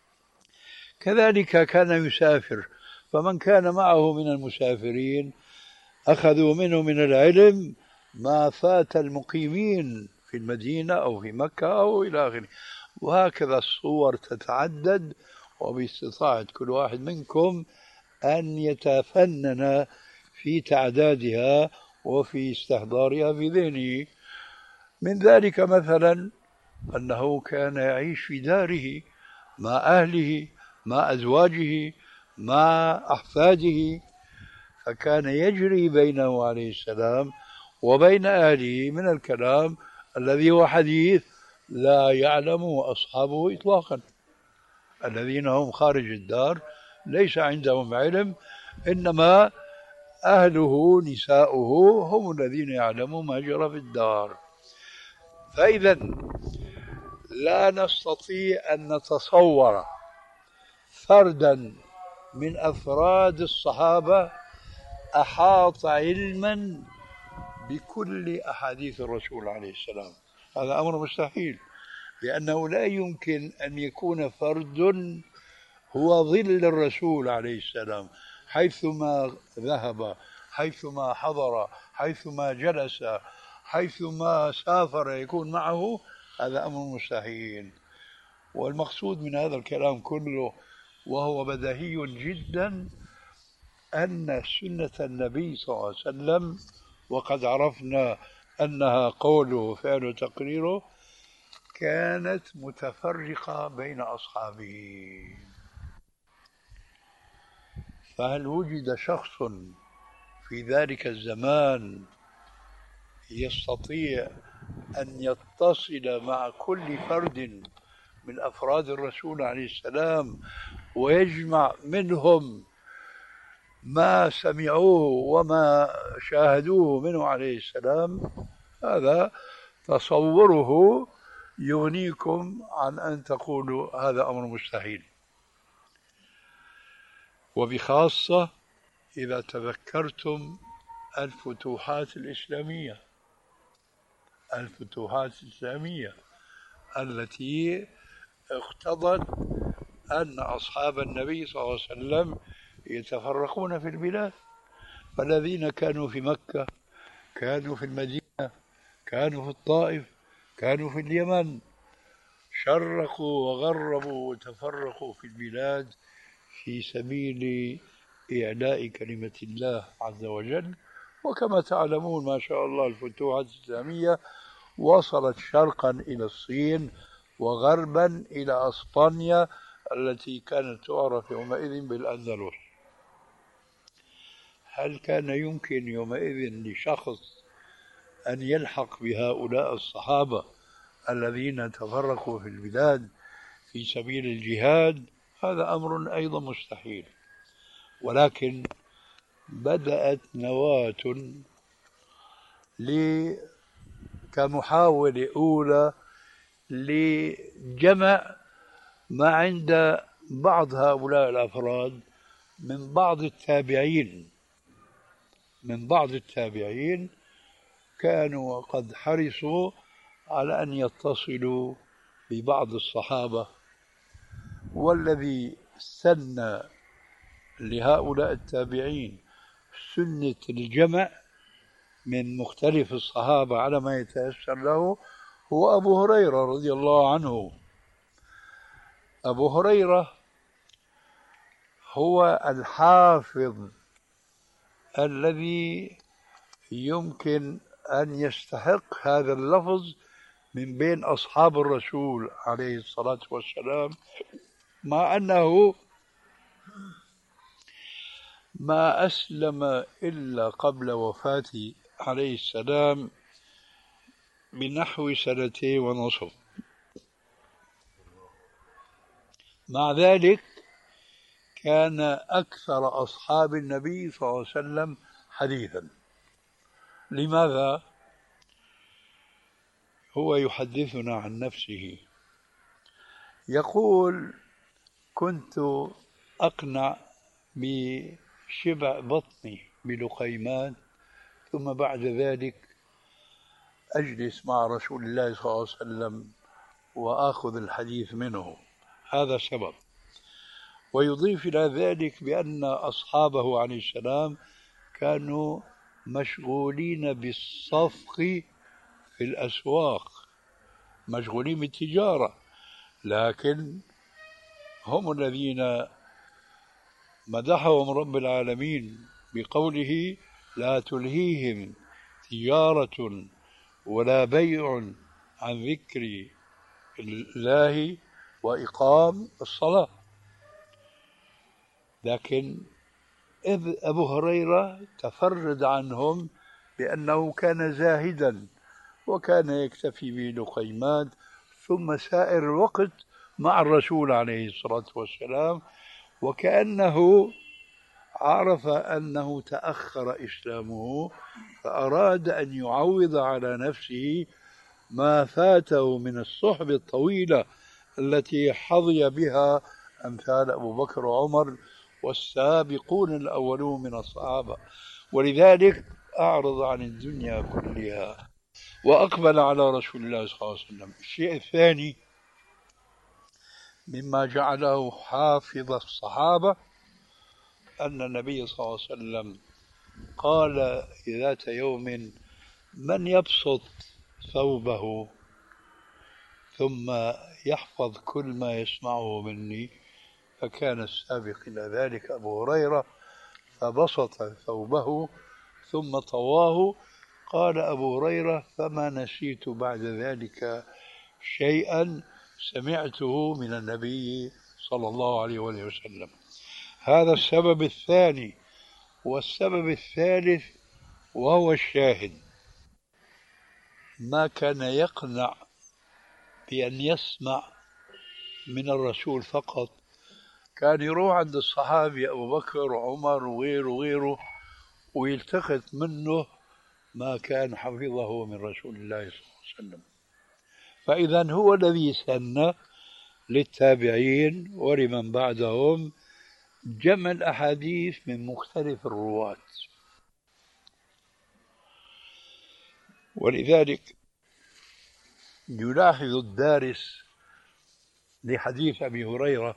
[SPEAKER 2] كذلك كان يسافر، فمن كان معه من المسافرين أخذوا منه من العلم ما فات المقيمين في المدينة أو في مكة أو إلى آخره. وهكذا الصور تتعدد، وباستطاعة كل واحد منكم أن يتفنن في تعدادها وفي استحضارها في ذهنه. من ذلك مثلا أنه كان يعيش في داره مع أهله، مع أزواجه، مع أحفاده، فكان يجري بينه عليه السلام وبين أهله من الكلام الذي هو حديث لا يعلمه أصحابه إطلاقا. الذين هم خارج الدار ليس عندهم علم، إنما أهله نساؤه هم الذين يعلمون ما جرى في الدار. فإذا لا نستطيع أن نتصور فردا من أفراد الصحابة أحاط علما بكل أحاديث الرسول عليه السلام. هذا أمر مستحيل، لأنه لا يمكن أن يكون فرد هو ظل الرسول عليه السلام، حيثما ذهب، حيثما حضر، حيثما جلس، حيثما سافر يكون معه. هذا أمر مستحيل. والمقصود من هذا الكلام كله وهو بديهي جدا أن سنة النبي صلى الله عليه وسلم، وقد عرفنا أنها قوله وفعله وتقريره، كانت متفرقة بين أصحابه. فهل وجد شخص في ذلك الزمان يستطيع أن يتصل مع كل فرد من أفراد الرسول عليه السلام ويجمع منهم ما سمعوه وما شاهدوه منه عليه السلام؟ هذا تصوره يغنيكم عن أن تقولوا هذا أمر مستحيل. وبخاصة إذا تذكرتم الفتوحات الإسلامية الفتوحات الإسلامية التي اقتضت أن أصحاب النبي صلى الله عليه وسلم يتفرقون في البلاد. فالذين كانوا في مكة، كانوا في المدينة، كانوا في الطائف، كانوا في اليمن، شرقوا وغربوا وتفرقوا في البلاد في سبيل إعلاء كلمة الله عز وجل. وكما تعلمون ما شاء الله الفتوحات الإسلامية وصلت شرقا إلى الصين وغربا إلى أسبانيا التي كانت تعرف يومئذ بالأندلس. هل كان يمكن يومئذ لشخص أن يلحق بهؤلاء الصحابة الذين تفرقوا في البلاد في سبيل الجهاد؟ هذا أمر أيضا مستحيل. ولكن بدأت نواة كمحاولة أولى لجمع ما عند بعض هؤلاء الأفراد من بعض التابعين من بعض التابعين كانوا قد حرصوا على أن يتصلوا ببعض الصحابة والذي سن لهؤلاء التابعين سنة الجمع من مختلف الصحابة على ما يتيسر له هو أبو هريرة رضي الله عنه. أبو هريرة هو الحافظ الذي يمكن أن يستحق هذا اللفظ من بين أصحاب الرسول عليه الصلاة والسلام، مع أنه ما أسلم إلا قبل وفاته عليه السلام بنحو سنتين ونصف. مع ذلك كان أكثر أصحاب النبي صلى الله عليه وسلم حديثا. لماذا؟ هو يحدثنا عن نفسه يقول: كنت أقنع بشبع بطني بلقيمات، ثم بعد ذلك أجلس مع رسول الله صلى الله عليه وسلم وآخذ الحديث منه. هذا سبب. ويضيف إلى ذلك بأن أصحابه عليه السلام كانوا مشغولين بالصفق في الأسواق، مشغولين بالتجارة، لكن هم الذين مدحهم رب العالمين بقوله: لا تلهيهم تجارة ولا بيع عن ذكر الله وإقام الصلاة. لكن إذ أبو هريرة تفرد عنهم بأنه كان زاهدا وكان يكتفي بلقيمات، ثم سائر الوقت مع الرسول عليه الصلاة والسلام، وكأنه عرف أنه تأخر إسلامه فأراد أن يعوض على نفسه ما فاته من الصحبة الطويلة التي حظي بها أمثال أبو بكر وعمر والسابقون الأولون من الصحابة، ولذلك أعرض عن الدنيا كلها وأقبل على رسول الله صلى الله عليه وسلم. الشيء الثاني مما جعله حافظ الصحابة أن النبي صلى الله عليه وسلم قال ذات يوم: من يبسط ثوبه ثم يحفظ كل ما يسمعه مني؟ فكان السابق إلى ذلك أبو هريرة، فبسط ثوبه ثم طواه. قال أبو هريرة: فما نسيت بعد ذلك شيئا سمعته من النبي صلى الله عليه وسلم. هذا السبب الثاني. والسبب الثالث وهو الشاهد: ما كان يقنع بأن يسمع من الرسول فقط، كان يروح عند الصحابي أبو بكر وعمر وغيره وغيره ويلتقط منه ما كان حفظه من رسول الله صلى الله عليه وسلم. فإذا هو الذي سن للتابعين ولمن بعدهم جمع الأحاديث من مختلف الرواة. ولذلك يلاحظ الدارس لحديث أبي هريرة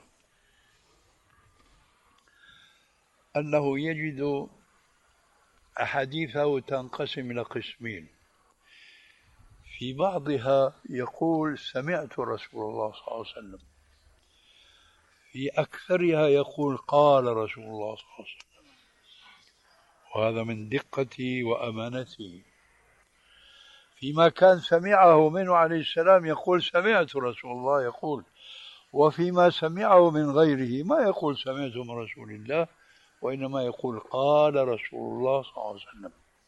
[SPEAKER 2] أنه يجد أحاديثه تنقسم إلى قسمين. في بعضها يقول: سمعت رسول الله صلى الله عليه وسلم. في أكثرها يقول: قال رسول الله صلى الله عليه وسلم. وهذا من دقته وأمانته. فيما كان سمعه منه عليه السلام يقول: سمعت رسول الله يقول. وفيما سمعه من غيره ما يقول سمعت من رسول الله، وإنما يقول: قال رسول الله صلى الله عليه وسلم.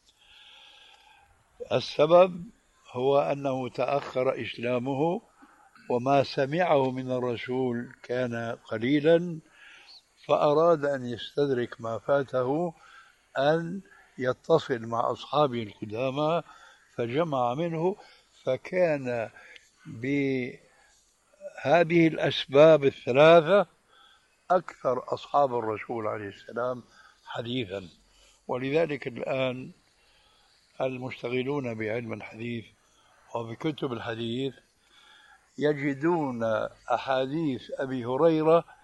[SPEAKER 2] السبب هو أنه تأخر إسلامه، وما سمعه من الرسول كان قليلا، فأراد أن يستدرك ما فاته، أن يتصل مع أصحابه القدامى، فجمع منه. فكان بهذه الأسباب الثلاثة أكثر أصحاب الرسول عليه السلام حديثا. ولذلك الآن المشتغلون بعلم الحديث وبكتب الحديث يجدون أحاديث أبي هريرة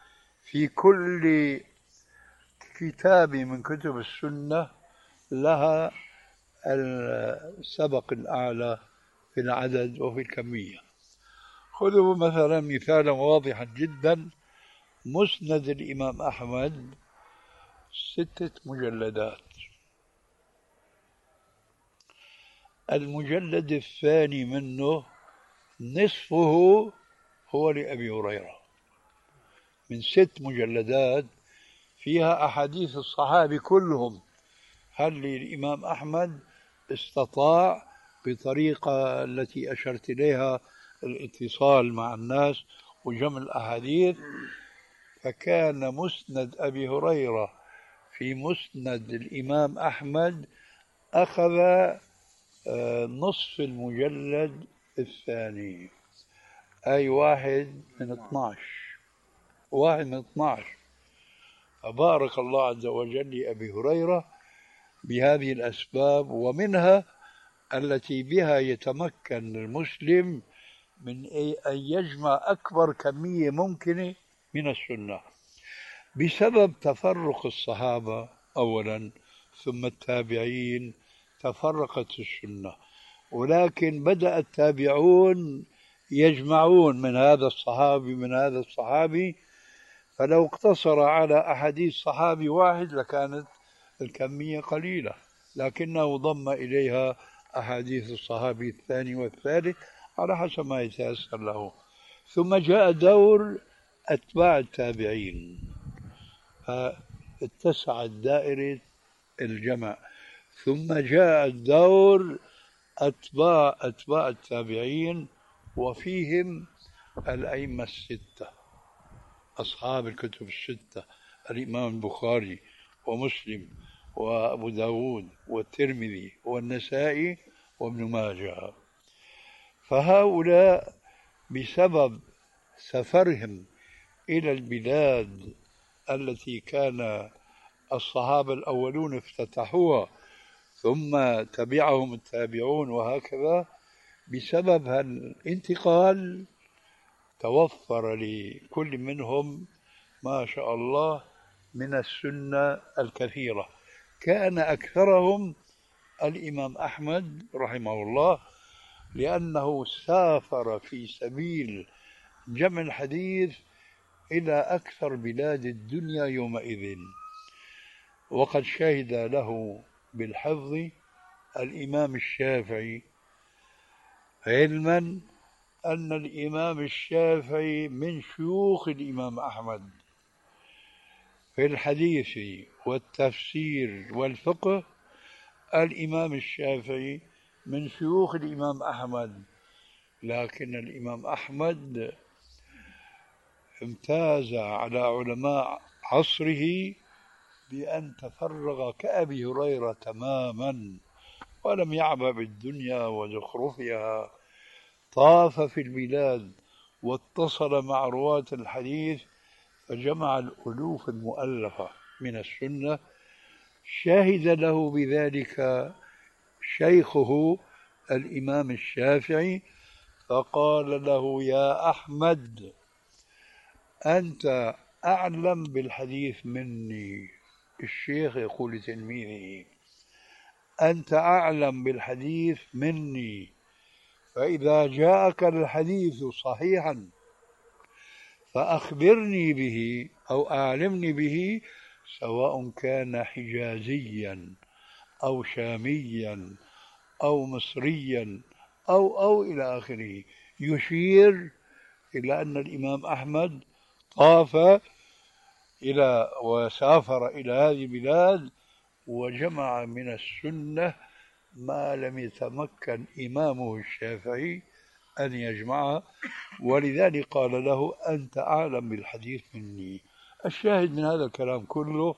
[SPEAKER 2] في كل كتاب من كتب السنة لها السبق الأعلى في العدد وفي الكمية. خذوا مثلا مثالا واضحا جدا: مسند الإمام أحمد ستة مجلدات، المجلد الثاني منه نصفه هو لأبي هريرة، من ست مجلدات فيها أحاديث الصحابة كلهم. هل الإمام أحمد استطاع بطريقة التي أشرت إليها الاتصال مع الناس وجمع الأحاديث؟ فكان مسند أبي هريرة في مسند الإمام أحمد أخذ نصف المجلد الثاني، أي واحد من اثناش، واحد من اثناش. فبارك الله عز وجل لأبي هريرة بهذه الأسباب، ومنها التي بها يتمكن المسلم من أن يجمع أكبر كمية ممكنة من السنة بسبب تفرق الصحابة أولا، ثم التابعين تفرقت السنة، ولكن بدأ التابعون يجمعون من هذا الصحابي من هذا الصحابي، فلو اقتصر على أحاديث صحابي واحد لكانت الكمية قليلة، لكنه ضم إليها أحاديث الصحابي الثاني والثالث على حسب ما يتيسر له. ثم جاء دور أتباع التابعين، فاتسعت دائرة الجمع. ثم جاء الدور أتباع أتباع التابعين، وفيهم الأئمة الستة أصحاب الكتب الستة: الإمام البخاري ومسلم وأبو داود والترمذي والنسائي وابن ماجه. فهؤلاء بسبب سفرهم إلى البلاد التي كان الصحابة الأولون افتتحوها ثم تبعهم التابعون وهكذا، بسبب الانتقال توفر لكل منهم ما شاء الله من السنة الكثيرة. كان أكثرهم الإمام أحمد رحمه الله، لأنه سافر في سبيل جمع الحديث إلى أكثر بلاد الدنيا يومئذ، وقد شهد له بالحفظ الإمام الشافعي، علما أن الإمام الشافعي من شيوخ الإمام أحمد في الحديث والتفسير والفقه. الإمام الشافعي من شيوخ الإمام أحمد، لكن الإمام أحمد امتاز على علماء عصره بأن تفرغ كأبي هريرة تماما، ولم يعبأ بالدنيا وزخرفها، طاف في البلاد واتصل مع رواة الحديث فجمع الألوف المؤلفة من السنة. شهد له بذلك شيخه الإمام الشافعي، فقال له: يا أحمد، أنت أعلم بالحديث مني. الشيخ يقول لتلميذه: أنت أعلم بالحديث مني، فإذا جاءك الحديث صحيحا فأخبرني به أو أعلمني به، سواء كان حجازيا أو شاميا أو مصريا أو أو إلى آخره. يشير إلى أن الإمام أحمد طاف إلى وسافر إلى هذه البلاد وجمع من السنة ما لم يتمكن إمامه الشافعي أن يجمعها، ولذلك قال له: أنت أعلم بالحديث مني. الشاهد من هذا الكلام كله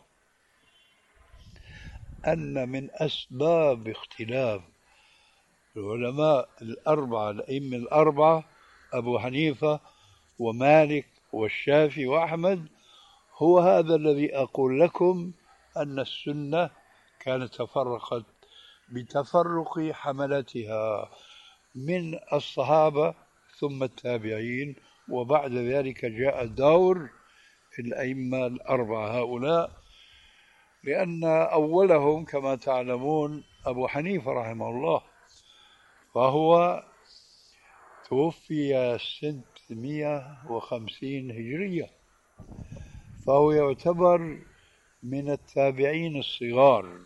[SPEAKER 2] أن من أسباب اختلاف العلماء الأربعة الأئمة الأربعة أبو حنيفة ومالك والشافعي وأحمد هو هذا الذي أقول لكم، أن السنة كانت تفرقت بتفرق حملتها من الصحابة ثم التابعين، وبعد ذلك جاء دور الأئمة الأربعة هؤلاء، لأن أولهم كما تعلمون أبو حنيفة رحمه الله، فهو توفي ستمائة وخمسين هجرية، فهو يعتبر من التابعين الصغار،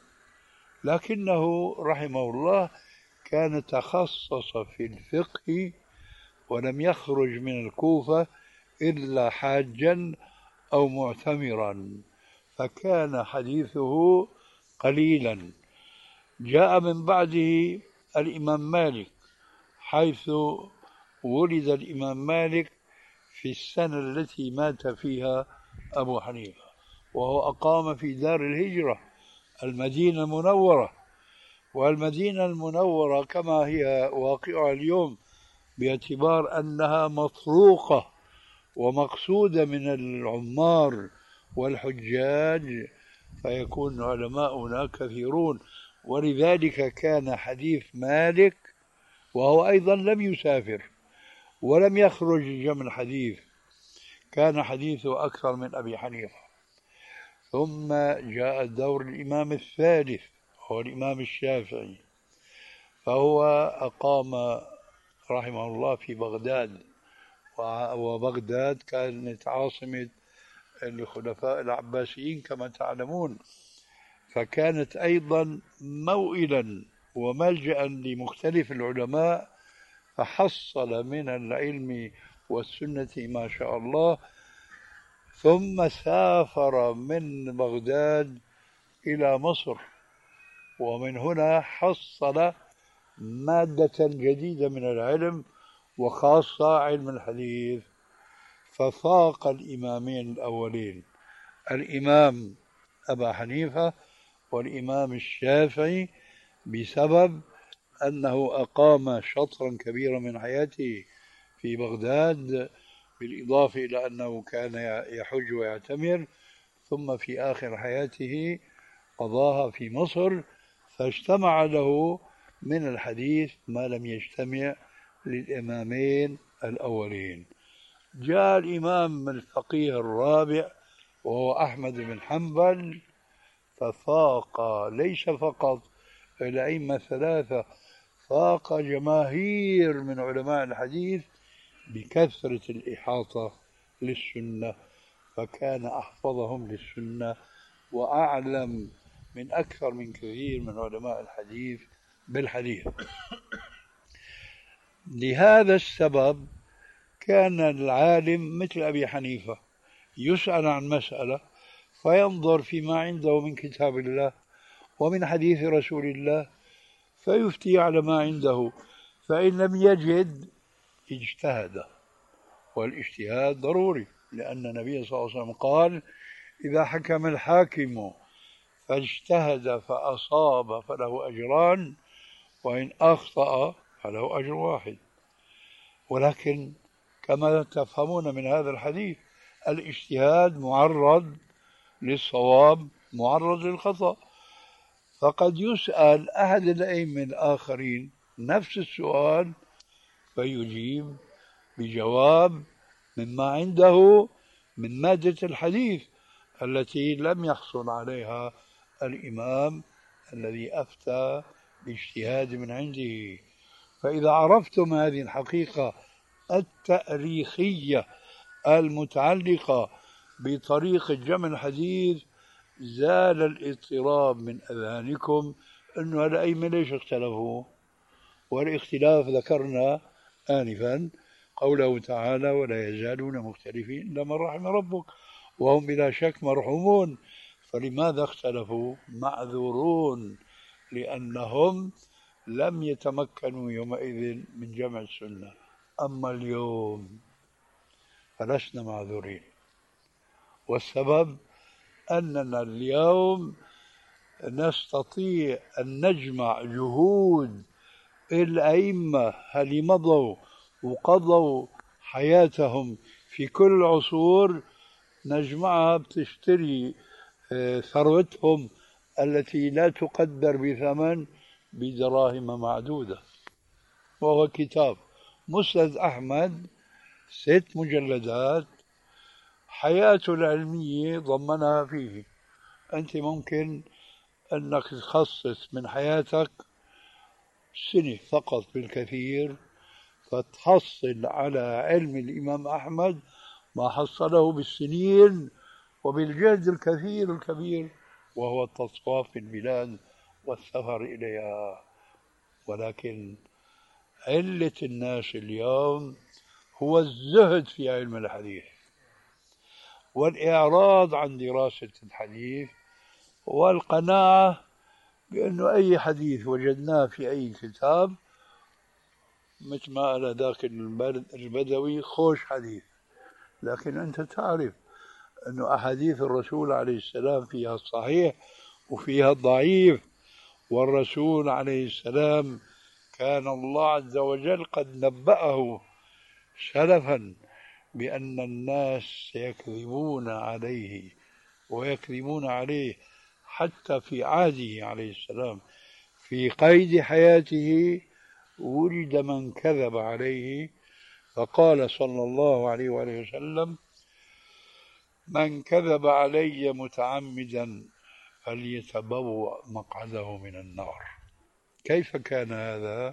[SPEAKER 2] لكنه رحمه الله كان تخصص في الفقه ولم يخرج من الكوفة إلا حاجا أو معتمرا، فكان حديثه قليلا. جاء من بعده الإمام مالك، حيث ولد الإمام مالك في السنة التي مات فيها أبو حنيفة، وهو أقام في دار الهجرة المدينة المنورة. والمدينة المنورة كما هي واقعها اليوم باعتبار أنها مطروقة ومقصودة من العمار والحجاج، فيكون علماؤنا كثيرون، ولذلك كان حديث مالك، وهو أيضا لم يسافر ولم يخرج جمع الحديث، كان حديثه أكثر من أبي حنيفة. ثم جاء دور الإمام الثالث هو الإمام الشافعي، فهو أقام رحمه الله في بغداد، وبغداد كانت عاصمة الخلفاء العباسيين كما تعلمون، فكانت أيضا موئلا وملجأ لمختلف العلماء، فحصل من العلم والسنة ما شاء الله. ثم سافر من بغداد إلى مصر، ومن هنا حصل مادة جديدة من العلم، وخاصة علم الحديث، ففاق الإمامين الأولين الإمام أبا حنيفة والإمام الشافعي، بسبب أنه أقام شطرا كبيرا من حياته في بغداد، بالإضافة إلى أنه كان يحج ويعتمر، ثم في آخر حياته قضاها في مصر، فاجتمع له من الحديث ما لم يجتمع للإمامين الأولين. جاء الإمام الفقيه الرابع وهو أحمد بن حنبل، ففاق ليس فقط الأئمة الثلاثة، فاق جماهير من علماء الحديث بكثرة الإحاطة للسنة، فكان أحفظهم للسنة وأعلم من أكثر من كثير من علماء الحديث بالحديث. لهذا السبب كان العالم مثل أبي حنيفة يسأل عن مسألة فينظر فيما عنده من كتاب الله ومن حديث رسول الله فيفتي على ما عنده، فإن لم يجد اجتهد، والاجتهاد ضروري، لأن النبي صلى الله عليه وسلم قال: إذا حكم الحاكم فاجتهد فأصاب فله أجران، وإن أخطأ فله أجر واحد. ولكن كما تفهمون من هذا الحديث الاجتهاد معرض للصواب معرض للخطأ، فقد يسأل أحد الأئمة الآخرين نفس السؤال فيجيب بجواب مما عنده من مادة الحديث التي لم يحصل عليها الإمام الذي أفتى باجتهاد من عنده. فإذا عرفتم هذه الحقيقة التاريخية المتعلقة بطريقة جمع الحديث، زال الاضطراب من أذهانكم أنه الأئمة ليش اختلفوا. والاختلاف ذكرنا آنفا قوله تعالى: ولا يزالون مختلفين إلا من رحم ربك، وهم بلا شك مرحومون. فلماذا اختلفوا؟ معذورون، لأنهم لم يتمكنوا يومئذ من جمع السنة. أما اليوم فلسنا معذورين، والسبب أننا اليوم نستطيع أن نجمع جهود الأئمة اللي مضوا وقضوا حياتهم في كل العصور، نجمعها بتشتري ثروتهم التي لا تقدر بثمن بدراهم معدودة، وهو كتاب مسند أحمد ست مجلدات حياته العلمية ضمنها فيه. أنت ممكن أنك تخصص من حياتك سنة فقط بالكثير فتحصل على علم الإمام أحمد ما حصله بالسنين وبالجهد الكثير الكبير، وهو التصواف في البلاد والسفر إليها. ولكن علة الناس اليوم هو الزهد في علم الحديث والإعراض عن دراسة الحديث والقناعة بأنه أي حديث وجدناه في أي كتاب مثل ما قال ذاك البدوي خوش حديث. لكن أنت تعرف أنه أحاديث الرسول عليه السلام فيها الصحيح وفيها الضعيف، والرسول عليه السلام كان الله عز وجل قد نبأه سلفا بأن الناس سيكذبون عليه ويكذبون عليه حتى في عهده عليه السلام. في قيد حياته وجد من كذب عليه، فقال صلى الله عليه وآله وسلم: من كذب علي متعمدا فليتبوأ مقعده من النار. كيف كان هذا؟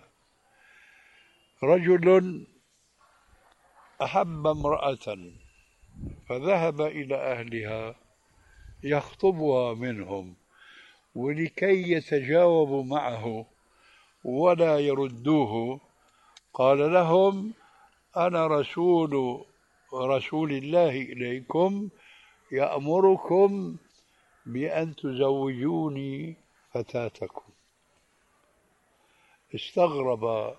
[SPEAKER 2] رجل أحب امرأة فذهب إلى أهلها يخطبها منهم، ولكي يتجاوبوا معه ولا يردوه قال لهم: أنا رسول رسول الله إليكم يأمركم بأن تزوجوني فتاتكم. استغرب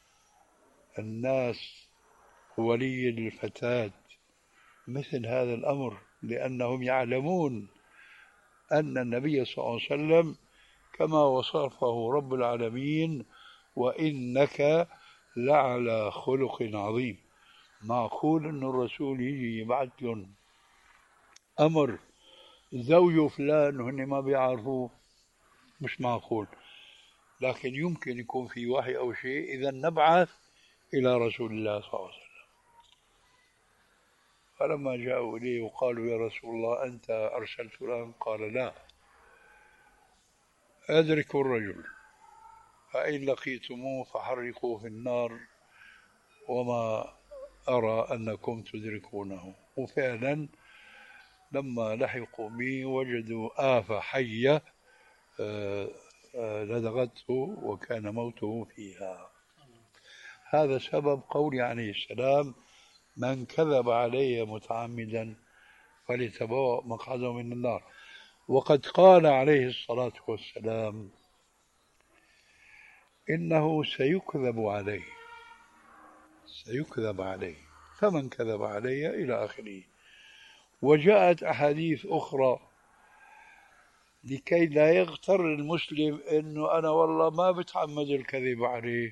[SPEAKER 2] الناس ولي الفتاة مثل هذا الأمر، لأنهم يعلمون أن النبي صلى الله عليه وسلم كما وصفه رب العالمين: وإنك لعلى خلق عظيم. معقول أن الرسول يجي يبعث لهم أمر زوجوا فلان وهن ما بيعرفوه؟ مش معقول. لكن يمكن يكون في وحي أو شيء، إذا نبعث إلى رسول الله صلى الله عليه وسلم. فلما جاءوا إليه وقالوا: يا رسول الله أنت أرسلت فلان؟ قال: لا، أدركوا الرجل فإن لقيتموه فحرقوه في النار وما أرى أنكم تدركونه. وفعلا لما لحقوا به وجدوا آفة حية لدغته وكان موته فيها. هذا سبب قولي عليه السلام: من كذب علي متعمدا فليتبوأ مقعده من النار. وقد قال عليه الصلاة والسلام: إنه سيكذب عليه سيكذب عليه فمن كذب علي إلى آخره. وجاءت أحاديث أخرى لكي لا يغتر المسلم أنه أنا والله ما بتعمد الكذب عليه،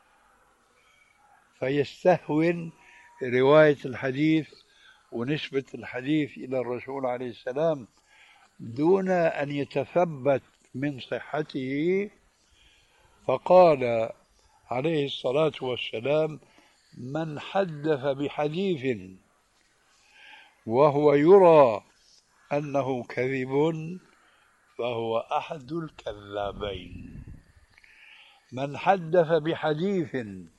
[SPEAKER 2] فيستهون رواية الحديث ونسبة الحديث إلى الرسول عليه السلام دون أن يتثبت من صحته. فقال عليه الصلاة والسلام: من حدث بحديث وهو يرى أنه كذب فهو أحد الكذابين. من حدث بحديث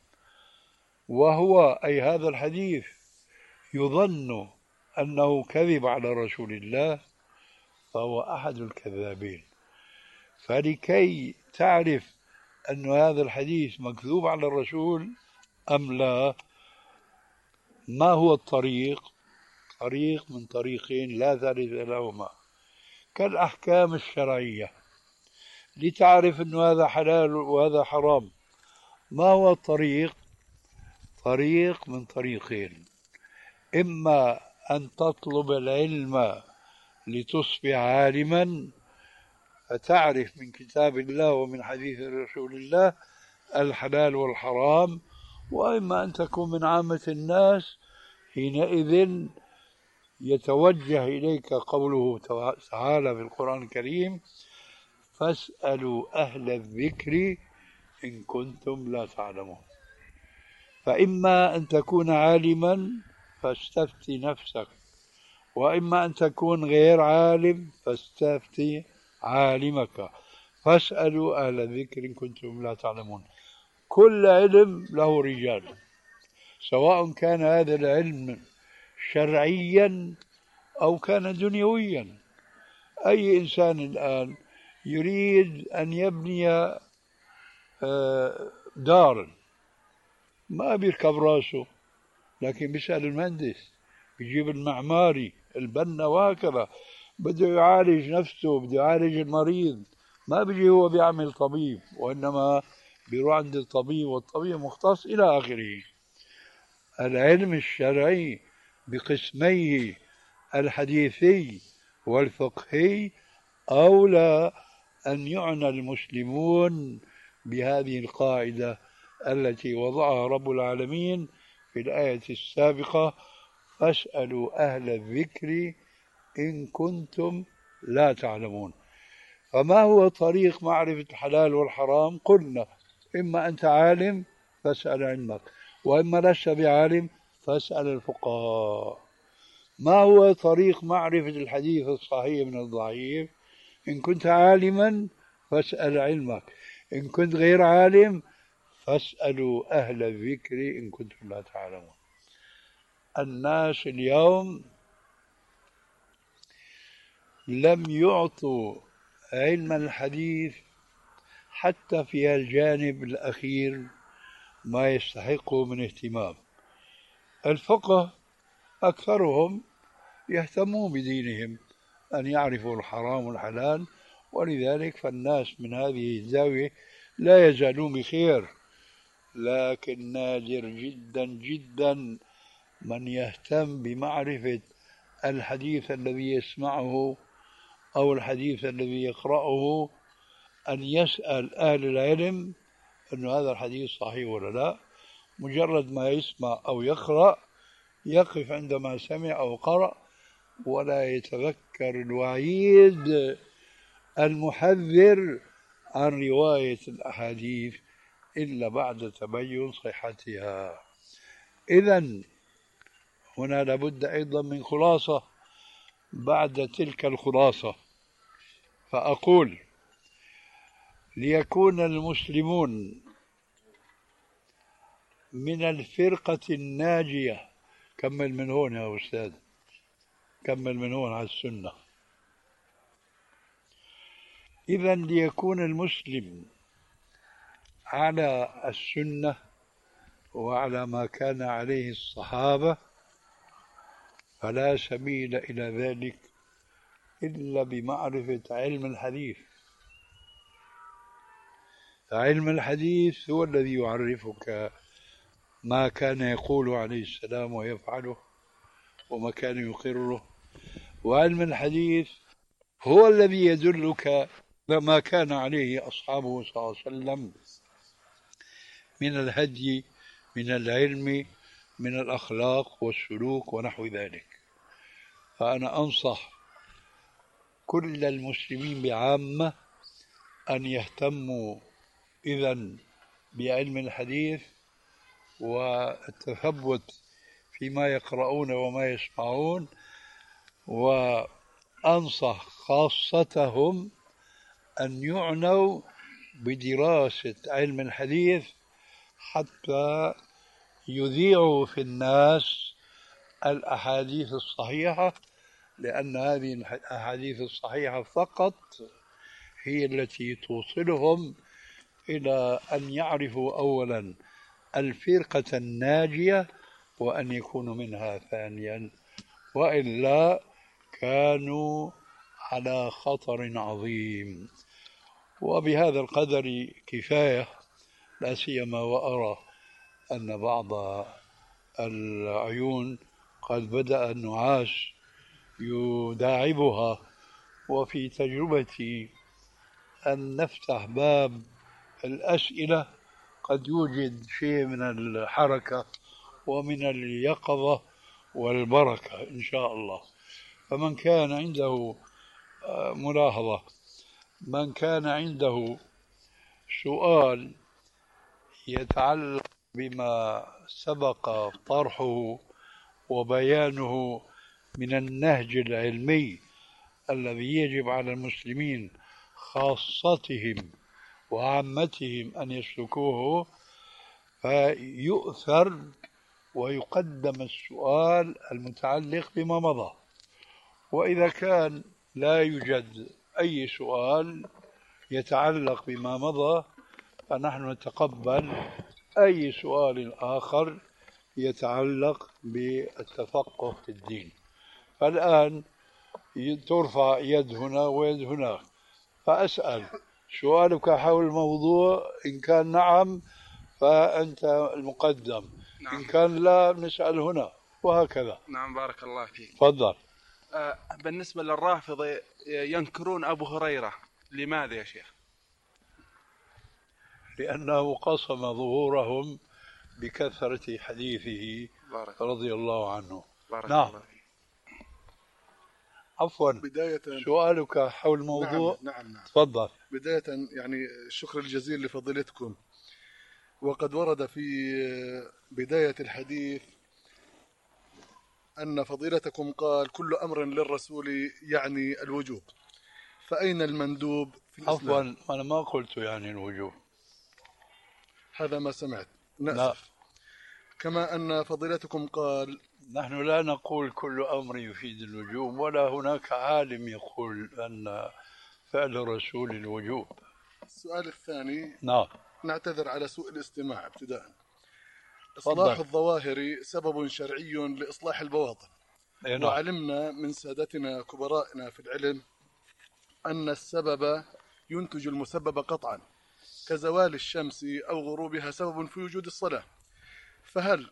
[SPEAKER 2] وهو أي هذا الحديث يظن أنه كذب على رسول الله فهو أحد الكذابين. فلكي تعرف أن هذا الحديث مكذوب على الرسول أم لا، ما هو الطريق؟ طريق من طريقين لا ثالث لهما كالأحكام الشرعية. لتعرف أن هذا حلال وهذا حرام، ما هو الطريق؟ طريق من طريقين: إما أن تطلب العلم لتصبح عالما فتعرف من كتاب الله ومن حديث رسول الله الحلال والحرام، وإما أن تكون من عامة الناس. حينئذ يتوجه إليك قوله تعالى في القرآن الكريم: فاسألوا أهل الذكر إن كنتم لا تعلمون. فإما أن تكون عالما فاستفتي نفسك وإما أن تكون غير عالم فاستفتي عالمك فاسألوا أهل الذكر إن كنتم لا تعلمون. كل علم له رجال، سواء كان هذا العلم شرعيا أو كان دنيويا. أي إنسان الآن يريد أن يبني دار ما بيركب راسه، لكن بيسأل المهندس، بيجيب المعماري البنا، وهكذا. بده يعالج نفسه، بده يعالج المريض، ما بيجي هو بيعمل طبيب، وإنما بيروح عند الطبيب والطبيب مختص إلى آخره. العلم الشرعي بقسميه الحديثي والفقهي أولى أن يعنى المسلمون بهذه القاعدة التي وضعها رب العالمين في الآية السابقة: فاسألوا أهل الذكر إن كنتم لا تعلمون. فما هو طريق معرفة الحلال والحرام؟ قلنا: إما أنت عالم فاسأل علمك، وإما لست بعالم فاسأل الفقهاء. ما هو طريق معرفة الحديث الصحيح من الضعيف؟ إن كنت عالما فاسأل علمك، إن كنت غير عالم فاسألوا أهل الذكر إن كنتم لا تعلمون. الناس اليوم لم يعطوا علم الحديث حتى في الجانب الأخير ما يستحقه من اهتمام. الفقه أكثرهم يهتمون بدينهم، أن يعرفوا الحرام والحلال، ولذلك فالناس من هذه الزاوية لا يزالون بخير. لكن نادر جدا جدا من يهتم بمعرفة الحديث الذي يسمعه أو الحديث الذي يقرأه، أن يسأل أهل العلم أن هذا الحديث صحيح ولا لا. مجرد ما يسمع أو يقرأ يقف عندما سمع أو قرأ، ولا يتذكر الوعيد المحذر عن رواية الأحاديث إلا بعد تبين صحتها. إذن هنا لابد أيضا من خلاصة بعد تلك الخلاصة، فأقول: ليكون المسلمون من الفرقة الناجية. كمل من هون يا أستاذ، كمل من هون على السنة. إذن ليكون المسلم على السنة وعلى ما كان عليه الصحابة، فلا سبيل إلى ذلك إلا بمعرفة علم الحديث. علم الحديث هو الذي يعرفك ما كان يقول عليه السلام ويفعله وما كان يقره، وعلم الحديث هو الذي يدلك ما كان عليه أصحابه صلى الله عليه وسلم من الهدي، من العلم، من الأخلاق والسلوك ونحو ذلك. فأنا أنصح كل المسلمين بعامة أن يهتموا إذن بعلم الحديث والتثبت فيما يقرؤون وما يسمعون، وأنصح خاصتهم أن يعنوا بدراسة علم الحديث حتى يذيعوا في الناس الأحاديث الصحيحة، لأن هذه الأحاديث الصحيحة فقط هي التي توصلهم إلى أن يعرفوا أولا الفرقة الناجية وأن يكونوا منها ثانيا، وإلا كانوا على خطر عظيم. وبهذا القدر كفاية، لا سيما وأرى أن بعض العيون قد بدأ النعاس يداعبها، وفي تجربتي أن نفتح باب الأسئلة قد يوجد شيء من الحركة ومن اليقظة والبركة إن شاء الله. فمن كان عنده ملاحظة، من كان عنده سؤال يتعلق بما سبق طرحه وبيانه من النهج العلمي الذي يجب على المسلمين خاصتهم وعامتهم أن يسلكوه، فيؤثر ويقدم السؤال المتعلق بما مضى. وإذا كان لا يوجد أي سؤال يتعلق بما مضى فنحن نتقبل أي سؤال آخر يتعلق بالتفقه في الدين. فالآن ترفع يد هنا ويد هناك، فأسأل سؤالك حول الموضوع، إن كان نعم فأنت المقدم، نعم. إن كان لا نسأل هنا، وهكذا.
[SPEAKER 3] نعم بارك الله فيك.
[SPEAKER 2] تفضل.
[SPEAKER 3] آه بالنسبة للرافضة ينكرون أبو هريرة، لماذا يا شيخ؟
[SPEAKER 2] لأنه قصم ظهورهم بكثرة حديثه
[SPEAKER 3] بارك
[SPEAKER 2] رضي الله عنه.
[SPEAKER 3] بارك
[SPEAKER 2] نعم.
[SPEAKER 3] الله فيك.
[SPEAKER 2] عفوا،
[SPEAKER 4] بداية
[SPEAKER 2] سؤالك حول الموضوع.
[SPEAKER 4] نعم نعم, نعم.
[SPEAKER 2] تفضل.
[SPEAKER 4] بداية يعني الشكر الجزيل لفضيلتكم. وقد ورد في بداية الحديث أن فضيلتكم قال كل أمر للرسول يعني الوجوب، فأين المندوب في الإسلام؟
[SPEAKER 2] عفوا، أنا ما قلت يعني الوجوب،
[SPEAKER 4] هذا ما سمعت،
[SPEAKER 2] لا.
[SPEAKER 4] نأسف. كما أن فضيلتكم قال
[SPEAKER 2] نحن لا نقول كل أمر يفيد الوجوب، ولا هناك عالم يقول أن فعل الرسول الوجوب.
[SPEAKER 4] السؤال الثاني،
[SPEAKER 2] نعم.
[SPEAKER 4] نعتذر على سوء الاستماع ابتداء.
[SPEAKER 2] فضل.
[SPEAKER 4] إصلاح الظواهر سبب شرعي لإصلاح البواطن.
[SPEAKER 2] نعم.
[SPEAKER 4] وعلمنا من سادتنا كبرائنا في العلم أن السبب ينتج المسبب قطعا، كزوال الشمس أو غروبها سبب في وجود الصلاة. فهل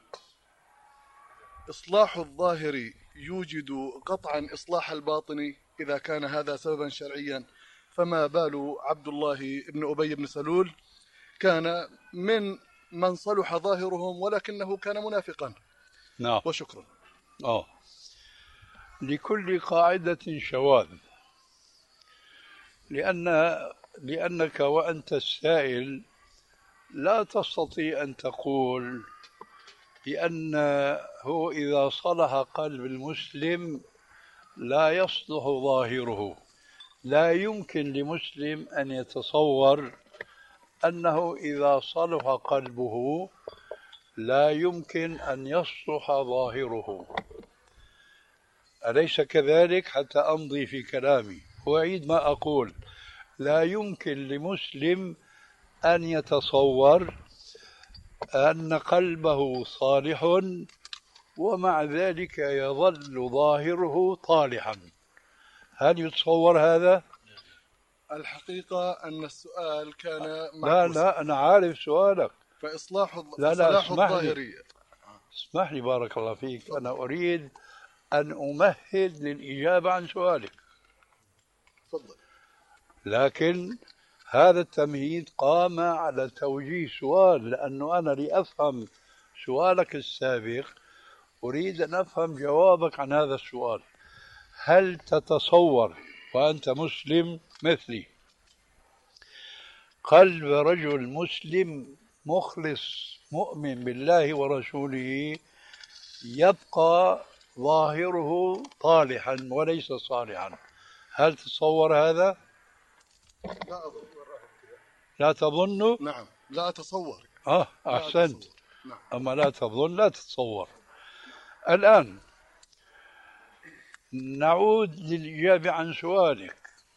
[SPEAKER 4] إصلاح الظاهر يوجد قطعا إصلاح الباطن؟ إذا كان هذا سببا شرعيا فما بال عبد الله بن أبي بن سلول كان من من صلح ظاهرهم ولكنه كان منافقا.
[SPEAKER 2] نعم.
[SPEAKER 4] وشكرا.
[SPEAKER 2] آه. لكل قاعدة شواذ، لأن لأنك وأنت السائل لا تستطيع أن تقول بأنه إذا صلح قلب المسلم لا يصلح ظاهره. لا يمكن لمسلم أن يتصور أنه إذا صلح قلبه لا يمكن أن يصلح ظاهره. أليس كذلك؟ حتى أمضي في كلامي وأعيد ما أقول. لا يمكن لمسلم أن يتصور أن قلبه صالح ومع ذلك يظل ظاهره طالحا. هل يتصور هذا؟
[SPEAKER 4] الحقيقة أن السؤال كان
[SPEAKER 2] لا لا أنا عارف سؤالك.
[SPEAKER 4] فإصلاح
[SPEAKER 2] لا لا
[SPEAKER 4] الظاهري.
[SPEAKER 2] اسمح لي بارك الله فيك، أنا أريد أن أمهد للإجابة عن سؤالك.
[SPEAKER 4] تفضل.
[SPEAKER 2] لكن هذا التمهيد قام على توجيه سؤال، لأنه أنا لأفهم سؤالك السابق أريد أن أفهم جوابك عن هذا السؤال. هل تتصور وأنت مسلم مثلي قلب رجل مسلم مخلص مؤمن بالله ورسوله يبقى ظاهره طالحا وليس صالحا؟ هل تتصور هذا؟
[SPEAKER 4] لا أظن.
[SPEAKER 2] لا تظن؟
[SPEAKER 4] نعم لا أتصور.
[SPEAKER 2] آه أحسنت.
[SPEAKER 4] نعم.
[SPEAKER 2] أما لا تظن لا تتصور. الآن نعود للإجابة عن سؤالك.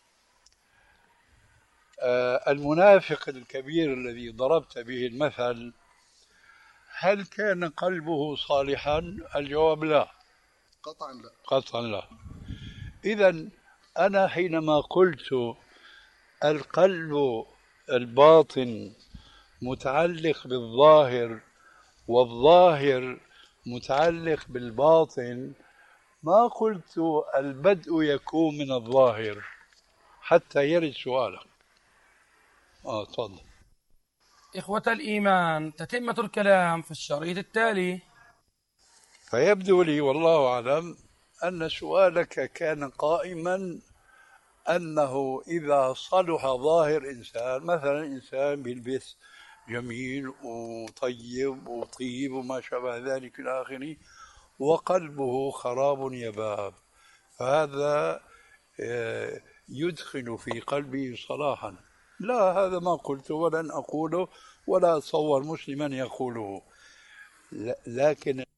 [SPEAKER 2] آه المنافق الكبير الذي ضربت به المثل هل كان قلبه صالحا؟ الجواب لا.
[SPEAKER 4] قطعا لا.
[SPEAKER 2] قطعا لا. إذن أنا حينما قلت القلب الباطن متعلق بالظاهر والظاهر متعلق بالباطن، ما قلت البدء يكون من الظاهر حتى يرد سؤالك. آه تفضل.
[SPEAKER 1] إخوة الإيمان، تتمة الكلام في الشريط التالي.
[SPEAKER 2] فيبدو لي والله أعلم أن سؤالك كان قائما أنه إذا صلح ظاهر إنسان، مثلا إنسان بيلبس جميل وطيب وطيب وما شابه ذلك إلى آخره، وقلبه خراب يباب، فهذا آه، يدخل في قلبه صلاحا. لا، هذا ما قلته ولن أقوله ولا أتصور مسلما يقوله، ل- لكن